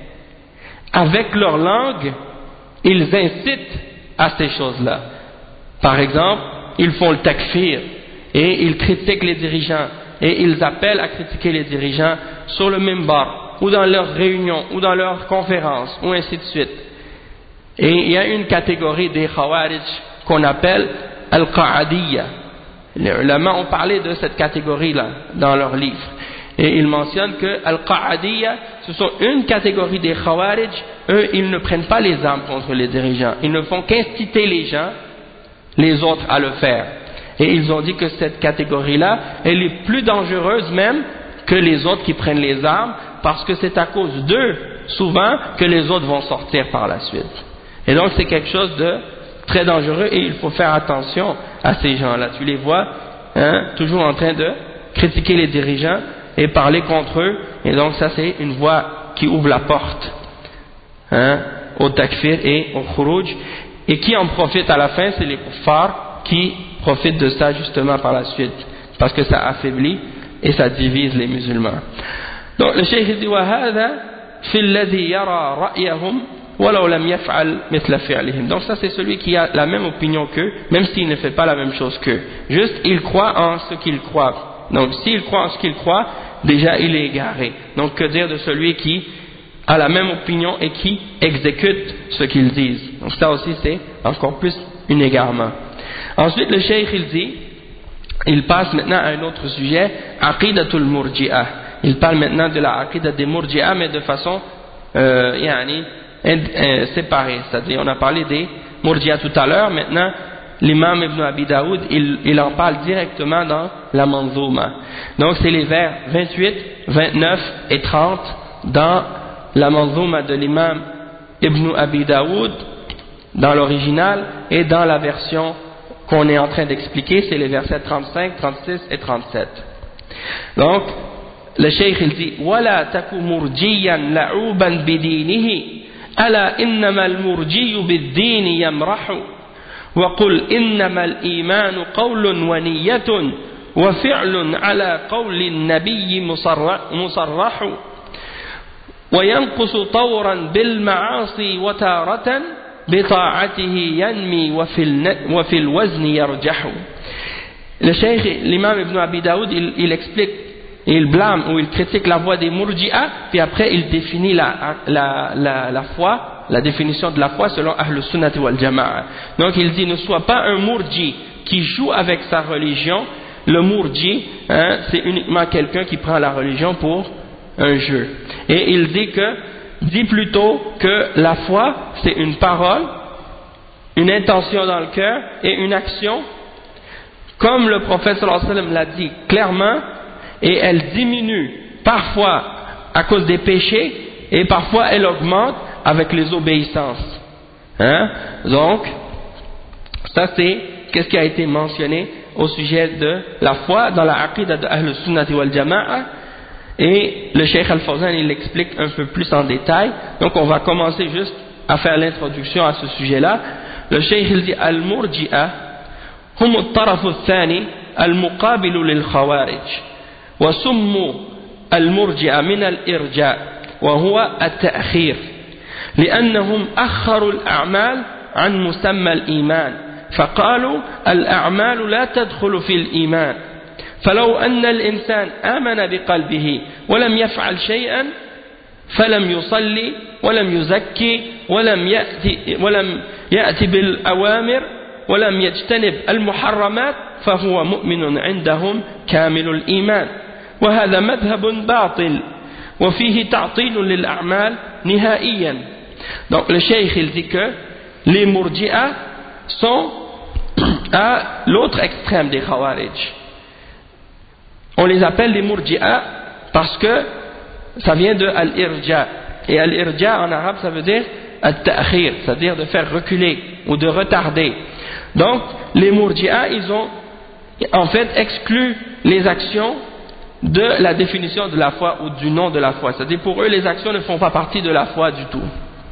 avec leur langue, ils incitent à ces choses-là. Par exemple, ils font le takfir et ils critiquent les dirigeants et ils appellent à critiquer les dirigeants sur le minbar ou dans leurs réunions ou dans leurs conférences ou ainsi de suite. Et il y a une catégorie des Khawarij qu'on appelle Al-Qa'adiyya. Les ulama ont parlé de cette catégorie-là dans leurs livres. Et ils mentionnent que Al-Qa'adiyya, ce sont une catégorie des Khawarij. Eux, ils ne prennent pas les armes contre les dirigeants. Ils ne font qu'inciter les gens, les autres, à le faire. Et ils ont dit que cette catégorie-là, elle est plus dangereuse même que les autres qui prennent les armes, parce que c'est à cause d'eux, souvent, que les autres vont sortir par la suite. Et donc c'est quelque chose de très dangereux et il faut faire attention à ces gens-là. Tu les vois, hein, toujours en train de critiquer les dirigeants et parler contre eux. Et donc ça c'est une voie qui ouvre la porte, hein, au takfir et au khuruj. Et qui en profite à la fin, c'est les kuffars qui profitent de ça justement par la suite, parce que ça affaiblit et ça divise les musulmans. Donc le cheikh dit وهذا في الذي يرى رأيهم ولو لم يفعل مثل فعلهم. Donc ça c'est celui qui a la même opinion qu'eux, même s'il ne fait pas la même chose qu'eux. Juste il croit en ce qu'il croit. Donc s'il croit en ce qu'il croit, déjà il est égaré. Donc que dire de celui qui a la même opinion et qui exécute ce qu'ils disent. Donc ça aussi c'est encore plus un égarement. Ensuite le cheikh il dit, il passe maintenant à un autre sujet, Aqidatul Murji'ah. Il parle maintenant de la Aqidah des Murji'ah, mais de façon euh, yani, euh, séparée. C'est-à-dire, on a parlé des Murji'ah tout à l'heure, maintenant, l'imam Ibn Abi Daoud, il, il en parle directement dans la Manzouma. Donc, c'est les vers vingt-huit, vingt-neuf et trente dans la Manzouma de l'imam Ibn Abi Daoud, dans l'original, et dans la version qu'on est en train d'expliquer, c'est les versets trente-cinq, trente-six et trente-sept. Donc, le cheikh il dit ولا تك مرجيا لعوبا بدينه ألا إنما المرجي بالدين يمرح وقل إنما الإيمان قول ونية وفعل على قول النبي مصرح وينقص طورا بالمعاصي وتارة بطاعته ينمي وفي الوزن يرجح. Le cheikh, l'imam Ibn Abi Daoud, il, il explique, il blâme ou il critique la voie des Murji'ah, puis après il définit la, la, la, la foi, la définition de la foi selon Ahl Sunnah wal Jama'a. Donc il dit, ne sois pas un Murji qui joue avec sa religion. Le Murji, hein, c'est uniquement quelqu'un qui prend la religion pour un jeu. Et il dit que, dit plutôt que la foi, c'est une parole, une intention dans le cœur et une action, comme le prophète sallallahu alayhi wa sallam l'a dit clairement, et elle diminue parfois à cause des péchés et parfois elle augmente avec les obéissances. Hein? Donc, ça c'est qu'est-ce qui a été mentionné au sujet de la foi dans la aqidah de Ahl Sunnah wal Jama'a. Et le Cheikh Al-Fawzan il l'explique un peu plus en détail. Donc on va commencer juste à faire l'introduction à ce sujet-là. Le Cheikh il dit Al-Murji'ah هم الطرف الثاني المقابل للخوارج وسموا المرجئة من الإرجاء وهو التأخير لأنهم أخروا الأعمال عن مسمى الإيمان فقالوا الأعمال لا تدخل في الإيمان فلو أن الإنسان آمن بقلبه ولم يفعل شيئا فلم يصلي ولم يزكي ولم يأتي, ولم يأتي بالأوامر ولم يجتنب المحرمات فهو مؤمن عندهم كامل الإيمان وهذا مذهب باطل وفيه تعطيل للأعمال نهائيا. Donc le cheikh il dit que les Murji'ah sont à l'autre extrême des Khawarij. On les appelle les Murji'ah parce que ça vient de Al-Irja, et Al-Irja en arabe ça veut dire Al-Ta'khir, c'est-à-dire de faire reculer ou de retarder. Donc les Murji'ah ils ont en fait exclu les actions de la définition de la foi ou du nom de la foi, c'est-à-dire pour eux les actions ne font pas partie de la foi du tout,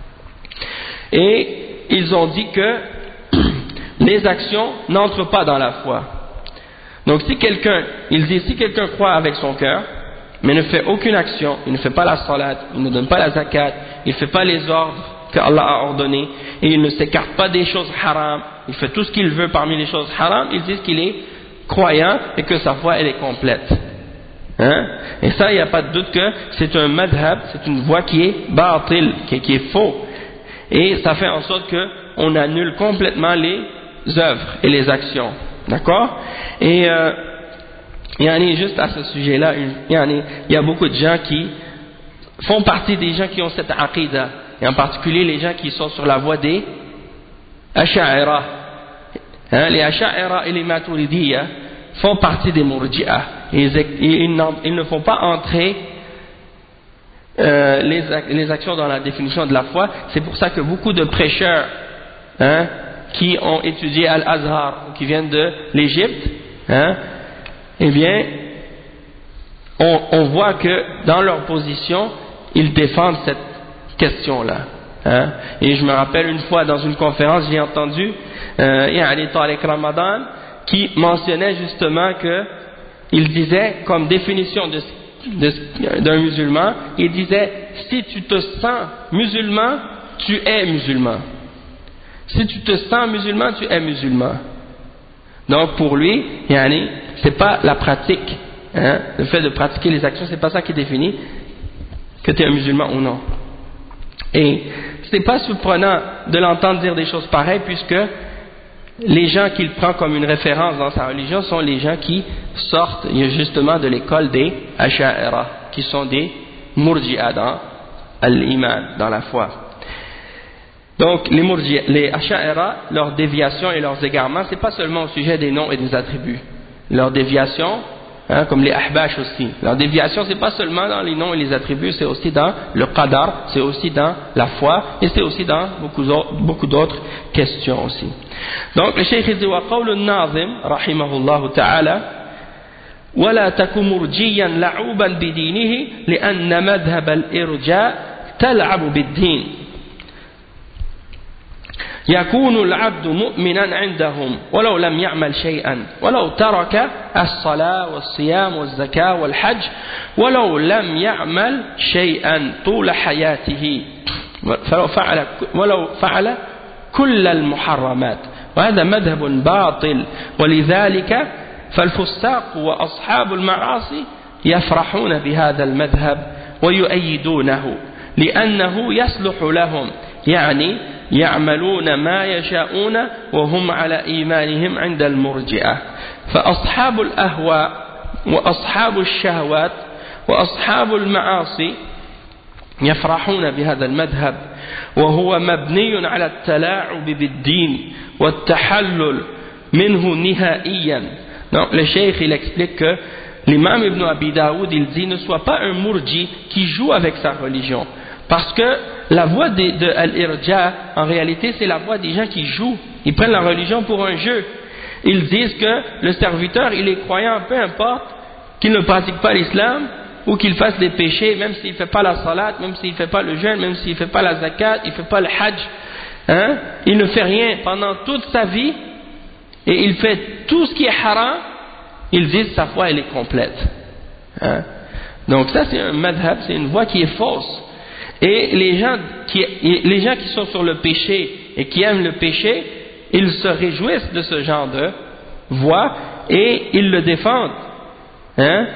et ils ont dit que les actions n'entrent pas dans la foi. Donc si quelqu'un, il dit si quelqu'un croit avec son cœur mais ne fait aucune action, il ne fait pas la salat, il ne donne pas la zakat, il ne fait pas les ordres que Allah a ordonnés et il ne s'écarte pas des choses haram, il fait tout ce qu'il veut parmi les choses haram, ils disent qu'il est croyant et que sa foi elle est complète. Hein? Et ça il n'y a pas de doute que c'est un madhab, c'est une voie qui est batil, qui, qui est faux. et ça fait en sorte qu'on annule complètement les œuvres et les actions, d'accord? Et euh, yani, juste à ce sujet-là, yani, il y a beaucoup de gens qui font partie des gens qui ont cette aqidah, et en particulier les gens qui sont sur la voie des Asha'ira. Hein, les Asha'ira et les Maturidiyya font partie des Murji'a. Ils, ils, ils ne font pas entrer euh, les, les actions dans la définition de la foi. C'est pour ça que beaucoup de prêcheurs, hein, qui ont étudié Al-Azhar, qui viennent de l'Égypte, hein, eh bien, on, on voit que dans leur position, ils défendent cette question-là. Hein. Et je me rappelle une fois dans une conférence, j'ai entendu euh, Yani Tariq Ramadan qui mentionnait justement que il disait comme définition de, de, d'un musulman, il disait si tu te sens musulman, tu es musulman. Si tu te sens musulman, tu es musulman. Donc pour lui, Yani, c'est pas la pratique, hein, le fait de pratiquer les actions, c'est pas ça qui définit que tu es un musulman ou non. Et c'est pas surprenant de l'entendre dire des choses pareilles, puisque les gens qu'il prend comme une référence dans sa religion sont les gens qui sortent justement de l'école des Asha'ira, qui sont des Murji'a dans l'iman, dans la foi. Donc les Murji'a, les Asha'ira, leurs déviations et leurs égarements, c'est pas seulement au sujet des noms et des attributs. Leurs déviations, hein, comme les Ahbash aussi, leur déviation c'est pas seulement dans les noms et les attributs, c'est aussi dans le qadar, c'est aussi dans la foi, et c'est aussi dans beaucoup, beaucoup d'autres questions aussi. Donc le Cheikh dit wa qawlu an-nazim rahimahullah ta'ala ولا تك مرجيا لعوبا بدينه لأن مذهب الإرجاء تلعب بالدين يكون العبد مؤمنا عندهم ولو لم يعمل شيئا ولو ترك الصلاة والصيام والزكاة والحج ولو لم يعمل شيئا طول حياته ولو فعل, ولو فعل كل المحرمات وهذا مذهب باطل ولذلك فالفساق وأصحاب المعاصي يفرحون بهذا المذهب ويؤيدونه لأنه يصلح لهم يعني يعملون ما يشاءون وهم على إيمانهم عند المرجئة فأصحاب الأهواء وأصحاب الشهوات وأصحاب المعاصي يفرحون بهذا المذهب وهو مبني على التلاعب بالدين والتحلل منه نهائيا. Donc le cheikh il explique que l'imam Ibn Abi Daoud il dit ne sois pas un murji qui joue avec sa religion, parce que la voie de, de Al-Irja en réalité c'est la voie des gens qui jouent, ils prennent la religion pour un jeu. Ils disent que le serviteur il est croyant peu importe qu'il ne pratique pas l'islam ou qu'il fasse des péchés, même s'il ne fait pas la salat, même s'il ne fait pas le jeûne, même s'il ne fait pas la zakat, il ne fait pas le hajj, hein? Il ne fait rien pendant toute sa vie et il fait tout ce qui est haram, ils disent sa foi elle est complète, hein? Donc ça c'est un madhab, c'est une voie qui est fausse. Et les gens qui, les gens qui sont sur le péché et qui aiment le péché, ils se réjouissent de ce genre de voie et ils le défendent, hein?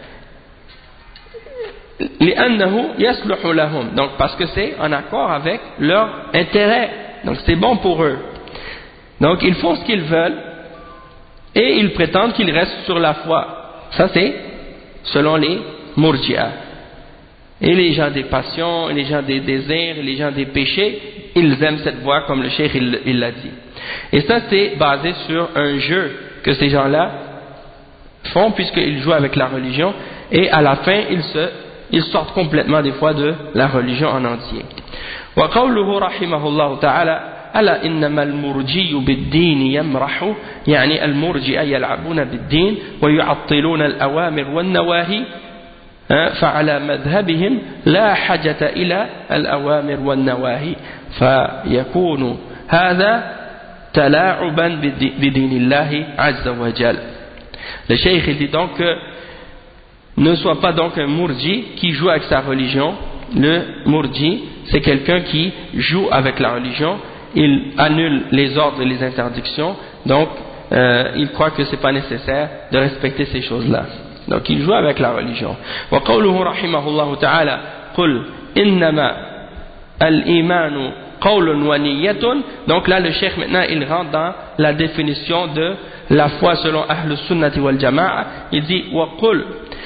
Donc parce que c'est en accord avec leur intérêt, donc c'est bon pour eux. Donc ils font ce qu'ils veulent et ils prétendent qu'ils restent sur la foi. Ça c'est selon les Murji'a. Et les gens des passions, les gens des désirs, les gens des péchés, ils aiment cette voie comme le cheikh il, il l'a dit. Et ça c'est basé sur un jeu que ces gens-là font puisqu'ils jouent avec la religion et à la fin ils se ils sortent complètement des fois de la religion en entier. Wa qawluhu rahimahullah ta'ala ala innama al-murji bid-din yamrahu yani al-murji'a yal'abuna bid-din wa yu'attiluna al-awamir wan-nawahi فعلى مذهبهم لا حاجة إلى الأوامر والنواهي فيكون هذا تلاعبا بدين الله عز وجل. Le cheikh dit donc que ne sois pas donc un murji qui joue avec sa religion. Le murji c'est quelqu'un qui joue avec la religion, il annule les ordres et les interdictions, donc euh, il croit que ce n'est pas nécessaire de respecter ces choses-là. Donc il joue avec la religion. وقوله رحمه الله تعالى قل إنما الإيمان qawlun wa niyyatun. Donc là le cheikh maintenant il rentre dans la définition de la foi selon Ahlus Sunnati wal Jama'a. Il dit wa qul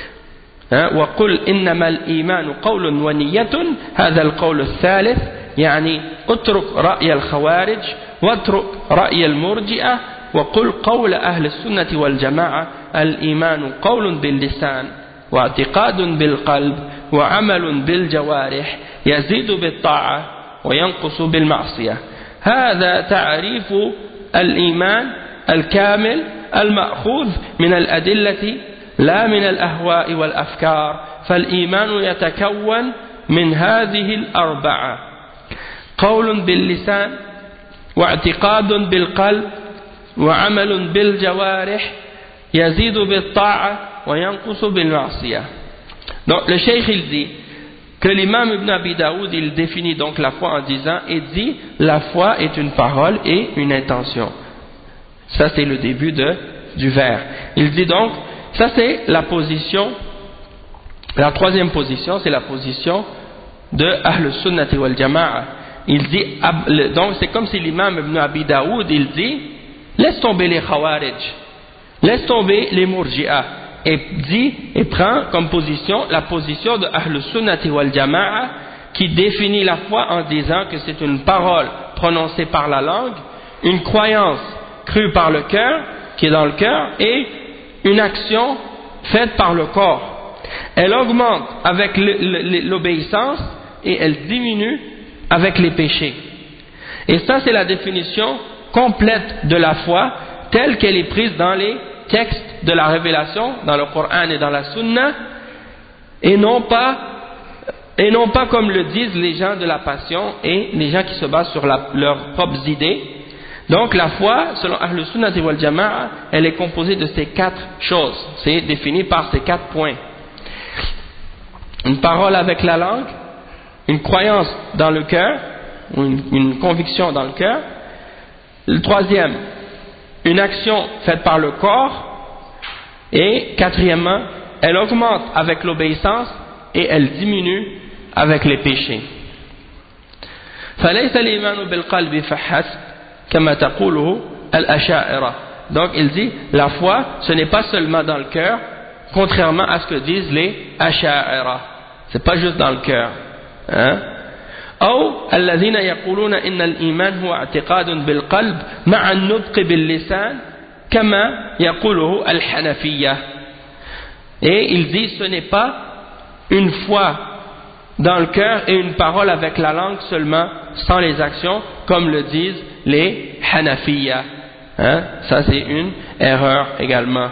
وقل إنما الإيمان قول ونية هذا القول الثالث يعني اترك رأي الخوارج واترك رأي المرجئة وقل قول أهل السنة والجماعة الإيمان قول باللسان واعتقاد بالقلب وعمل بالجوارح يزيد بالطاعة وينقص بالمعصية. هذا تعريف الإيمان الكامل المأخوذ من الأدلة لا من الأهواء والأفكار. فالإيمان يتكون من هذه الأربعة: قول باللسان واعتقاد بالقلب وعمل بالجوارح يزيد بالطاعة وينقص بالمعصية. Donc le cheikh il dit que l'imam Ibn Abi Daoud il définit donc la foi en disant, il dit la foi est une parole et une intention. Ça c'est le début de, du vers. Il dit donc, ça c'est la position, la troisième position, c'est la position de Ahl Sunnati wal Jama'a. Il dit, donc c'est comme si l'imam Ibn Abi Daoud, il dit, laisse tomber les Khawarij, laisse tomber les Murji'a, et dit, et prend comme position la position de Ahl Sunnati wal Jama'a, qui définit la foi en disant que c'est une parole prononcée par la langue, une croyance crue par le cœur, qui est dans le cœur, et une action faite par le corps. Elle augmente avec l'obéissance et elle diminue avec les péchés. Et ça c'est la définition complète de la foi telle qu'elle est prise dans les textes de la révélation, dans le Coran et dans la Sunna, et non pas, et non pas comme le disent les gens de la passion et les gens qui se basent sur la, leurs propres idées. Donc la foi, selon Ahl Sunnah wal Jama'a, elle est composée de ces quatre choses. C'est défini par ces quatre points. Une parole avec la langue, une croyance dans le cœur, une, une conviction dans le cœur. Le troisième, une action faite par le corps. Et quatrièmement, elle augmente avec l'obéissance et elle diminue avec les péchés. فَلَيْسَ الْإِيمَانُ بِالْقَلْبِ فَحَسْبٍ كما تقوله الأشاعرة. Donc il dit la foi ce n'est pas seulement dans le cœur, contrairement à ce que disent les Asha'ira. C'est pas juste dans le cœur. Hein? أو الذين يقولون إن الإيمان هو اعتقاد بالقلب مع النطق باللسان كما يقوله الحنفية. Et il dit ce n'est pas une foi dans le cœur et une parole avec la langue seulement, sans les actions, comme le disent les Hanafiya. Hein? Ça c'est une erreur également.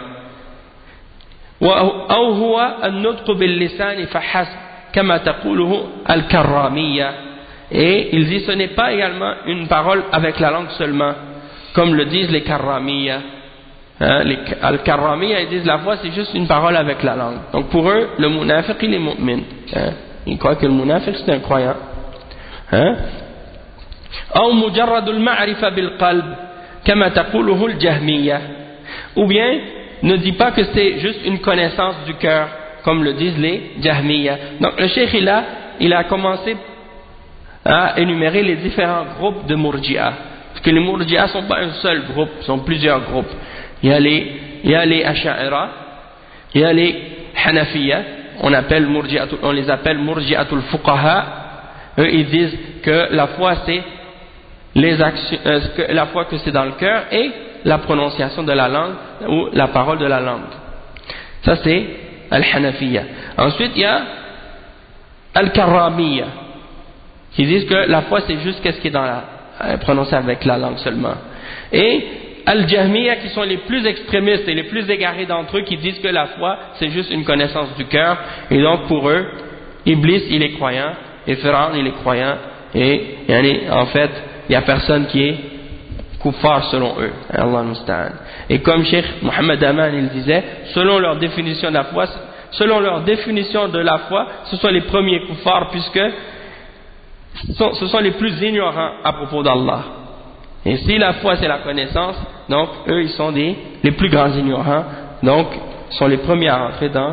أو هو النطق باللسان فحسب كما تقوله الكرامية. Et il dit ce n'est pas également une parole avec la langue seulement, comme le disent les Karramiya. Hein? Les Al-Karramiya ils disent la foi c'est juste une parole avec la langue. Donc pour eux le munafiq il est mu'min. Hein? Ils croient que le munafiq c'est un croyant. Hein? أو مجرد المعرفة بالقلب كما تقوله الجهمية. Ou bien ne dit pas que c'est juste une connaissance du cœur comme le disent les Jahmiya. Donc le cheikh il a, il a commencé à énumérer les différents groupes de Murji'a, parce que les Murji'a ne sont pas un seul groupe, ce sont plusieurs groupes. Il y a les, il y a les Asha'ira, il y a les Hanafiya, on, appelle on les appelle Murji'atul Fuqaha. Eux ils disent que la foi c'est les actions, euh, que la foi que c'est dans le cœur et la prononciation de la langue ou la parole de la langue. Ça c'est Al-Hanafiya. Ensuite il y a Al-Karramiya qui disent que la foi c'est juste qu'est-ce qui est dans la euh, prononcé avec la langue seulement. Et Al-Jahmiya qui sont les plus extrémistes et les plus égarés d'entre eux qui disent que la foi c'est juste une connaissance du cœur, et donc pour eux Iblis il est croyant et Pharaon il est croyant, et en fait il n'y a personne qui est kuffar selon eux. Allah musta'an. Et comme Cheikh Mohammed Aman il disait, selon leur définition de la foi, selon leur définition de la foi, ce sont les premiers kuffars puisque ce sont les plus ignorants à propos d'Allah. Et si la foi c'est la connaissance, donc eux ils sont des, les plus grands ignorants, donc sont les premiers à rentrer dans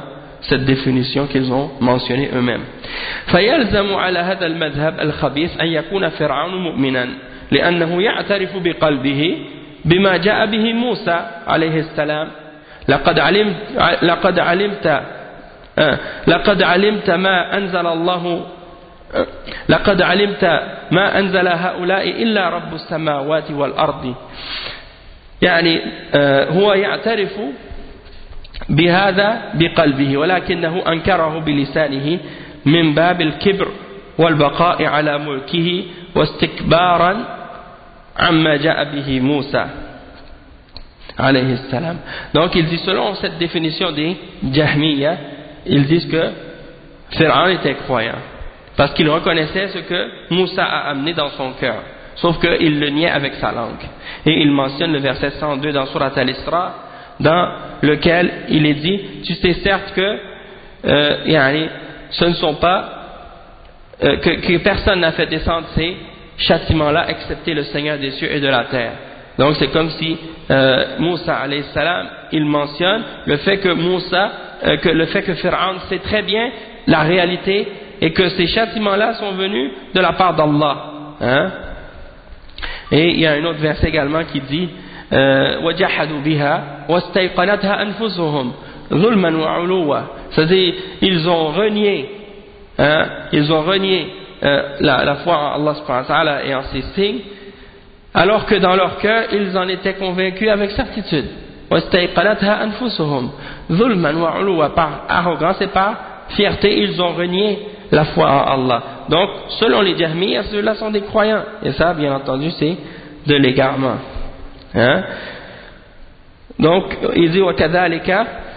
cette définition qu'ils ont mentionnée eux-mêmes. فيلزم على هذا المذهب الخبيث أن يكون فرعون مؤمنا لأنه يعترف بقلبه بما جاء به موسى عليه السلام. لقد علمت لقد علمت لقد علمت ما أنزل الله لقد علمت ما أنزل هؤلاء إلا رب السماوات والأرض. يعني هو يعترف بهذا بقلبه ولكنه أنكره بلسانه من باب الكبر والبقاء على ملكه واستكبارا عما جاء به موسى alayhi salam. Donc il dit, selon cette définition des Jahmiya, ils disent que Pharaon était croyant parce qu'il reconnaissait ce que Moussa a amené dans son cœur, sauf qu'il le niait avec sa langue. Et il mentionne le verset cent deux dans Surat Al-Isra, dans lequel il est dit, tu sais certes que euh, yani, ce ne sont pas euh, que, que personne n'a fait descendre ces châtiments-là excepté le Seigneur des cieux et de la terre. Donc c'est comme si euh, Moussa alayhi salam, il mentionne le fait que Moussa, euh, que le fait que Pharaon sait très bien la réalité et que ces châtiments-là sont venus de la part d'Allah. Hein? Et il y a un autre verset également qui dit وَجَحَدُوا بِهَا وَاسْتَيْقَنَتْهَا أَنفُسُهُمْ ظُلْمًا وَعُلُوًّا. C'est-à-dire ils ont renié, hein, ils ont renié euh, la, la foi en Allah subhanahu wa ta'ala et en ses signes, alors que dans leur cœur ils en étaient convaincus avec certitude. وَاسْتَيْقَنَتْهَا أَنفُسُهُمْ ظُلْمًا وَعُلُوًّا. Par arrogance et par fierté, ils ont renié la foi en Allah. Donc, selon les Jahmiyyah, ceux-là sont des croyants. Et ça, bien entendu, c'est de l'égarement. Hein? Donc, il dit وَكَذَلِكَ.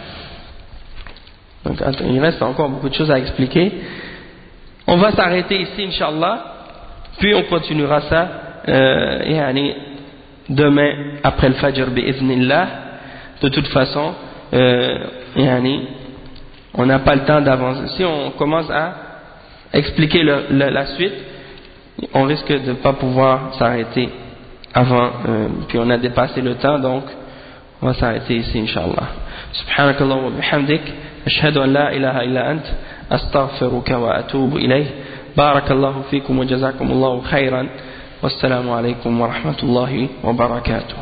Donc, il reste encore beaucoup de choses à expliquer. On va s'arrêter ici, Inch'Allah. Puis on continuera ça euh, yani, demain, après le Fajr, bi'idhnillah. De toute façon, euh, yani, on n'a pas le temps d'avancer. Si on commence à expliquer le, le, la suite, on risque de ne pas pouvoir s'arrêter avant, euh, puis on a dépassé le temps, donc on va s'arrêter ici, Inch'Allah. Subhanakallah wa bihamdik, ashhadu an la ilaha illa ant, astaghfiruka wa atubu ilayh. Barakallahu fikum wa jazakumullahu khayran. Wassalamu alaykum wa rahmatullahi wa barakatuh.